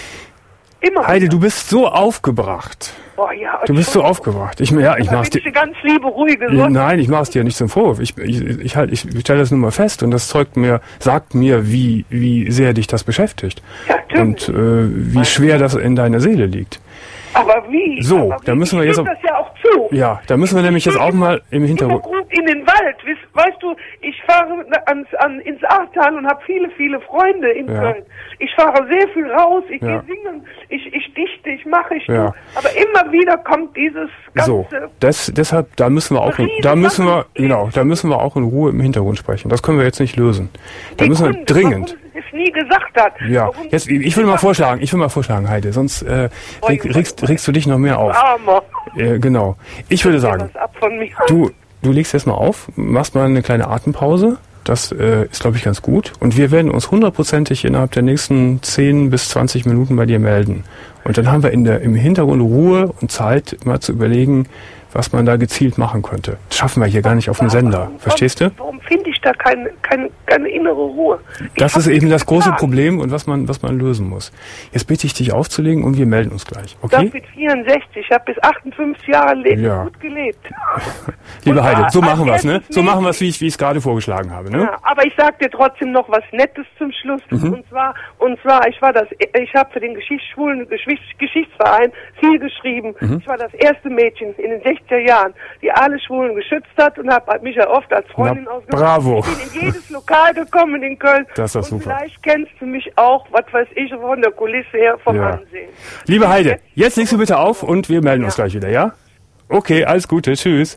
Immer Heide, wieder. Du bist so aufgebracht. Boah, ja, du bist so aufgebracht. Ich, ja, ich mach's dir. Eine ganz liebe, ruhige Sonne. Nein, ich mach's dir nicht zum Vorwurf. Ich, ich, ich, halt, ich stelle das nur mal fest und das zeugt mir, sagt mir, wie, wie sehr dich das beschäftigt. Ja, und äh, wie schwer das in deiner Seele liegt. Aber wie? So, aber wie? da müssen wir ich jetzt. Das ja auch zu. Ja, da müssen wir nämlich jetzt auch mal im Hintergrund. In den Wald, weißt du, ich fahre ans, an, ins Ahrtal und habe viele, viele Freunde in ja. Köln. Ich fahre sehr viel raus, ich ja. gehe singen, ich, ich dichte, ich mache, ich ja. tue. Aber immer wieder kommt dieses ganze... So, das, deshalb, da müssen wir auch, in, da müssen wir, genau, da müssen wir auch in Ruhe im Hintergrund sprechen. Das können wir jetzt nicht lösen. Da müssen wir Kunde, dringend... es nie gesagt hat. Ja, jetzt, ich will mal vorschlagen, ich will mal vorschlagen, Heide, sonst äh, reg, regst, regst du dich noch mehr auf. Armer. Äh, genau. Ich würde sagen, du, du legst jetzt mal auf, machst mal eine kleine Atempause. Das äh, ist, glaube ich, ganz gut. Und wir werden uns hundertprozentig innerhalb der nächsten zehn bis zwanzig Minuten bei dir melden. Und dann haben wir in der, im Hintergrund Ruhe und Zeit, mal zu überlegen, was man da gezielt machen könnte. Das schaffen wir hier gar nicht auf dem Sender. Verstehst du? Warum finde ich da keine, keine, keine innere Ruhe? Ich das ist eben das große Problem und was man, was man lösen muss. Jetzt bitte ich dich aufzulegen und wir melden uns gleich. Okay? Ich bin vierundsechzig, ich habe bis achtundfünfzig Jahre le- ja. gut gelebt. Liebe Heide, so machen wir es, ne? So machen wir es, wie ich wie ich es gerade vorgeschlagen habe, ne? Ja, aber ich sag dir trotzdem noch was Nettes zum Schluss. Mhm. Und zwar, und zwar, ich war das, ich habe für den Geschichtsschwulen Geschichtsverein viel geschrieben. Mhm. Ich war das erste Mädchen in den sechziger Jahren, die alle Schwulen geschützt hat und habe mich ja oft als Freundin ausgemacht. Bravo. Ich bin in jedes Lokal gekommen in Köln. Das ist doch super. Und vielleicht kennst du mich auch, was weiß ich, von der Kulisse her vom ja. Ansehen. Liebe Heide, jetzt legst du bitte auf und wir melden ja. uns gleich wieder, ja? Okay, alles Gute, tschüss.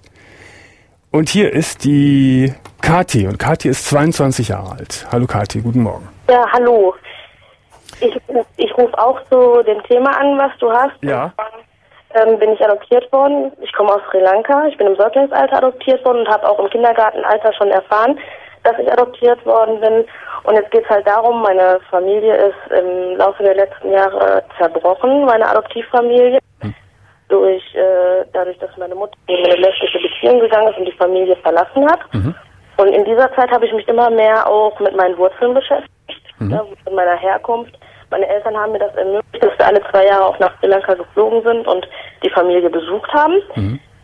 Und hier ist die Kathi und Kathi ist zweiundzwanzig Jahre alt. Hallo Kathi, guten Morgen. Ja, hallo. Ich, ich rufe auch zu dem Thema an, was du hast. Ja. Ähm, bin ich adoptiert worden. Ich komme aus Sri Lanka. Ich bin im Säuglingsalter adoptiert worden und habe auch im Kindergartenalter schon erfahren, dass ich adoptiert worden bin. Und jetzt geht es halt darum, meine Familie ist im Laufe der letzten Jahre zerbrochen, meine Adoptivfamilie. Hm. Durch, äh, dadurch, dass meine Mutter in eine lesbische Beziehung gegangen ist und die Familie verlassen hat. Mhm. Und in dieser Zeit habe ich mich immer mehr auch mit meinen Wurzeln beschäftigt, mhm. ne, mit meiner Herkunft. Meine Eltern haben mir das ermöglicht, dass wir alle zwei Jahre auch nach Sri Lanka geflogen sind und die Familie besucht haben. Mhm.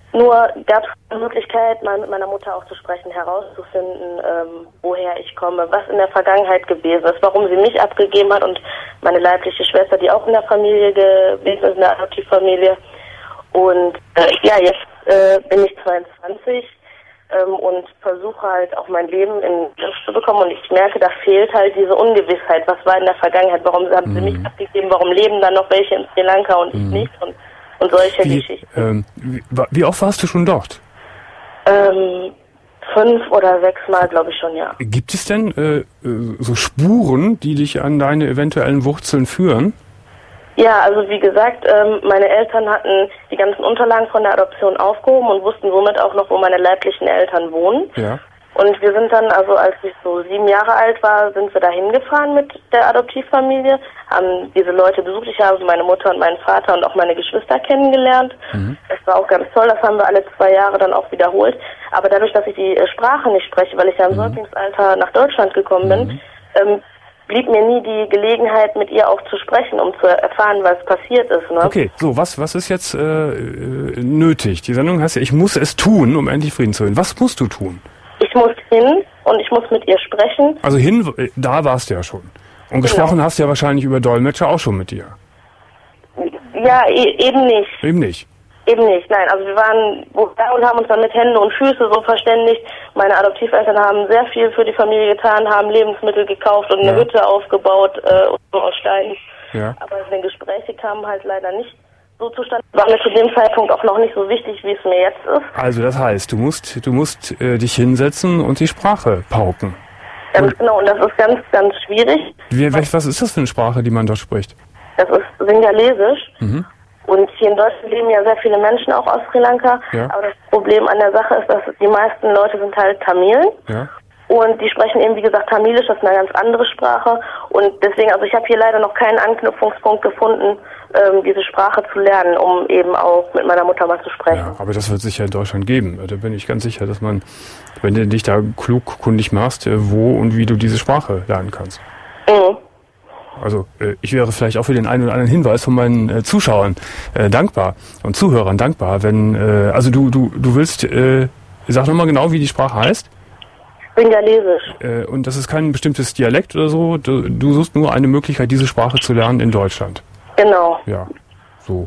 Nur gab es eine Möglichkeit, mal mit meiner Mutter auch zu sprechen, herauszufinden, ähm, woher ich komme, was in der Vergangenheit gewesen ist, warum sie mich abgegeben hat und meine leibliche Schwester, die auch in der Familie gewesen ist, in der Adoptivfamilie. Und äh, ja, jetzt äh, bin ich zweiundzwanzig ähm, und versuche halt auch mein Leben in den Griff zu bekommen und ich merke, da fehlt halt diese Ungewissheit, was war in der Vergangenheit, warum haben sie mhm. mich abgegeben, warum leben dann noch welche in Sri Lanka und mhm. ich nicht und Und solche wie, Geschichten. Ähm, wie, wie oft warst du schon dort? Ähm, fünf oder sechs Mal, glaube ich schon, ja. Gibt es denn äh, so Spuren, die dich an deine eventuellen Wurzeln führen? Ja, also wie gesagt, ähm, meine Eltern hatten die ganzen Unterlagen von der Adoption aufgehoben und wussten somit auch noch, wo meine leiblichen Eltern wohnen. Ja. Und wir sind dann, also als ich so sieben Jahre alt war, sind wir da hingefahren mit der Adoptivfamilie, haben diese Leute besucht. Ich habe meine Mutter und meinen Vater und auch meine Geschwister kennengelernt. Mhm. Das war auch ganz toll, das haben wir alle zwei Jahre dann auch wiederholt. Aber dadurch, dass ich die Sprache nicht spreche, weil ich ja im mhm. Säuglingsalter nach Deutschland gekommen bin, mhm. ähm, blieb mir nie die Gelegenheit, mit ihr auch zu sprechen, um zu erfahren, was passiert ist. Ne? Okay, so, was was ist jetzt äh, nötig? Die Sendung heißt ja, ich muss es tun, um endlich Frieden zu finden. Was musst du tun? Ich muss hin und ich muss mit ihr sprechen. Also hin, da warst du ja schon. Und gesprochen genau. hast du ja wahrscheinlich über Dolmetscher auch schon mit dir. Ja, e- eben nicht. Eben nicht? Eben nicht, nein. Also wir waren da und haben uns dann mit Händen und Füße so verständigt. Meine Adoptiveltern haben sehr viel für die Familie getan, haben Lebensmittel gekauft und eine ja. Hütte aufgebaut äh, und so aus Steinen. Ja. Aber die Gespräche kamen halt leider nicht so zustande. War mir zu dem Zeitpunkt auch noch nicht so wichtig, wie es mir jetzt ist. Also das heißt, du musst, du musst äh, dich hinsetzen und die Sprache pauken. Ganz genau, und das ist ganz, ganz schwierig. Wie, was ist das für eine Sprache, die man dort spricht? Das ist Singalesisch. Mhm. Und hier in Deutschland leben ja sehr viele Menschen auch aus Sri Lanka. Ja. Aber das Problem an der Sache ist, dass die meisten Leute sind halt Tamilen. Ja. Und die sprechen eben, wie gesagt, Tamilisch, das ist eine ganz andere Sprache. Und deswegen, also ich habe hier leider noch keinen Anknüpfungspunkt gefunden, ähm, diese Sprache zu lernen, um eben auch mit meiner Mutter mal zu sprechen. Ja, aber das wird es sicher in Deutschland geben. Da bin ich ganz sicher, dass man, wenn du dich da klug kundig machst, wo und wie du diese Sprache lernen kannst. Mhm. Also äh, ich wäre vielleicht auch für den einen oder anderen Hinweis von meinen äh, Zuschauern äh, dankbar und Zuhörern dankbar, wenn, äh, also du du du willst, äh, sag nochmal genau, wie die Sprache heißt? Singalesisch. Äh, und das ist kein bestimmtes Dialekt oder so, du, du suchst nur eine Möglichkeit, diese Sprache zu lernen in Deutschland. Genau. Ja, so.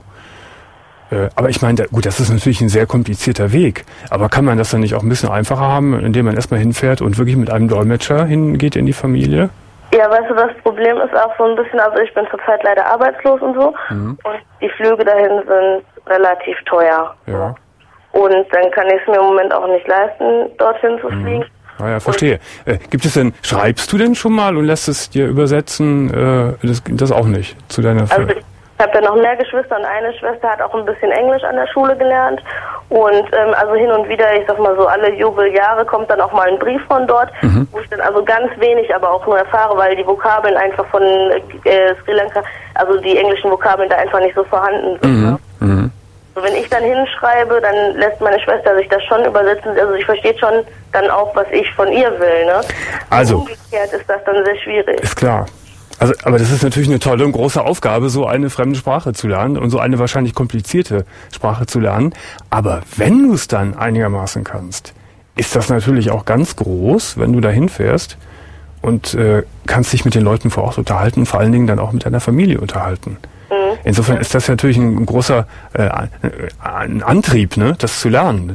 Äh, aber ich meine, gut, das ist natürlich ein sehr komplizierter Weg, aber kann man das dann nicht auch ein bisschen einfacher haben, indem man erstmal hinfährt und wirklich mit einem Dolmetscher hingeht in die Familie? Ja, weißt du, das Problem ist auch so ein bisschen, also ich bin zurzeit leider arbeitslos und so mhm. und die Flüge dahin sind relativ teuer. Ja. Und dann kann ich es mir im Moment auch nicht leisten, dorthin zu fliegen. Mhm. Ah ja, verstehe. Äh, gibt es denn, schreibst du denn schon mal und lässt es dir übersetzen? Äh, das, das auch nicht zu deiner Also ich habe ja noch mehr Geschwister und eine Schwester hat auch ein bisschen Englisch an der Schule gelernt. Und ähm, also hin und wieder, ich sag mal so, alle Jubeljahre kommt dann auch mal ein Brief von dort, mhm. wo ich dann also ganz wenig, aber auch nur erfahre, weil die Vokabeln einfach von äh, Sri Lanka, also die englischen Vokabeln da einfach nicht so vorhanden sind. Mhm. Ne? Mhm. Also wenn ich dann hinschreibe, dann lässt meine Schwester sich das schon übersetzen. Also ich verstehe schon dann auch, was ich von ihr will. Ne? Also umgekehrt ist das dann sehr schwierig. Ist klar. Also, aber das ist natürlich eine tolle und große Aufgabe, so eine fremde Sprache zu lernen und so eine wahrscheinlich komplizierte Sprache zu lernen. Aber wenn du es dann einigermaßen kannst, ist das natürlich auch ganz groß, wenn du da hinfährst und äh, kannst dich mit den Leuten vor Ort unterhalten, vor allen Dingen dann auch mit deiner Familie unterhalten. Mhm. Insofern ist das natürlich ein großer äh, ein Antrieb, ne, das zu lernen.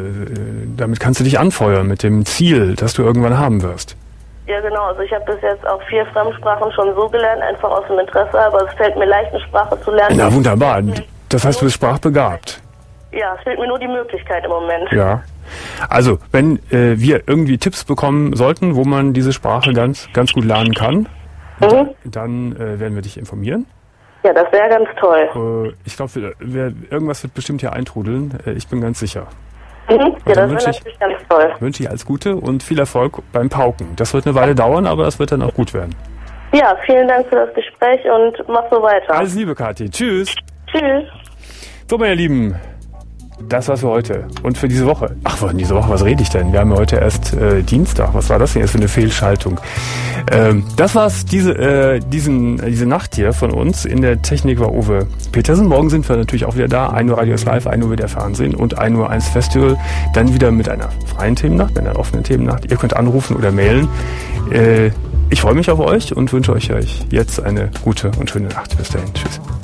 Äh, damit kannst du dich anfeuern mit dem Ziel, das du irgendwann haben wirst. Ja, genau. Also ich habe bis jetzt auch vier Fremdsprachen schon so gelernt, einfach aus dem Interesse, aber es fällt mir leicht, eine Sprache zu lernen. Na wunderbar. Das heißt, du bist sprachbegabt. Ja, es fehlt mir nur die Möglichkeit im Moment. Ja. Also, wenn äh, wir irgendwie Tipps bekommen sollten, wo man diese Sprache ganz ganz gut lernen kann, mhm. dann äh, werden wir dich informieren. Ja, das wäre ganz toll. Äh, ich glaube, irgendwas wird bestimmt hier eintrudeln. Äh, ich bin ganz sicher. Mhm. Ja, das wäre natürlich ganz toll. Wünsche ich alles Gute und viel Erfolg beim Pauken. Das wird eine Weile dauern, aber das wird dann auch gut werden. Ja, vielen Dank für das Gespräch und mach so weiter. Alles Liebe, Kathi. Tschüss. Tschüss. So, meine Lieben, Das war's für heute und für diese Woche. Ach, für diese Woche, was rede ich denn? Wir haben ja heute erst äh, Dienstag. Was war das denn jetzt für eine Fehlschaltung? Ähm, das war's diese, äh, diesen, äh, diese Nacht hier von uns. In der Technik war Uwe Petersen. Morgen sind wir natürlich auch wieder da. ein Uhr Radio ist live, ein Uhr wieder Fernsehen und ein Uhr eins Festival. Dann wieder mit einer freien Themennacht, mit einer offenen Themennacht. Ihr könnt anrufen oder mailen. Äh, ich freue mich auf euch und wünsche euch jetzt eine gute und schöne Nacht. Bis dahin. Tschüss.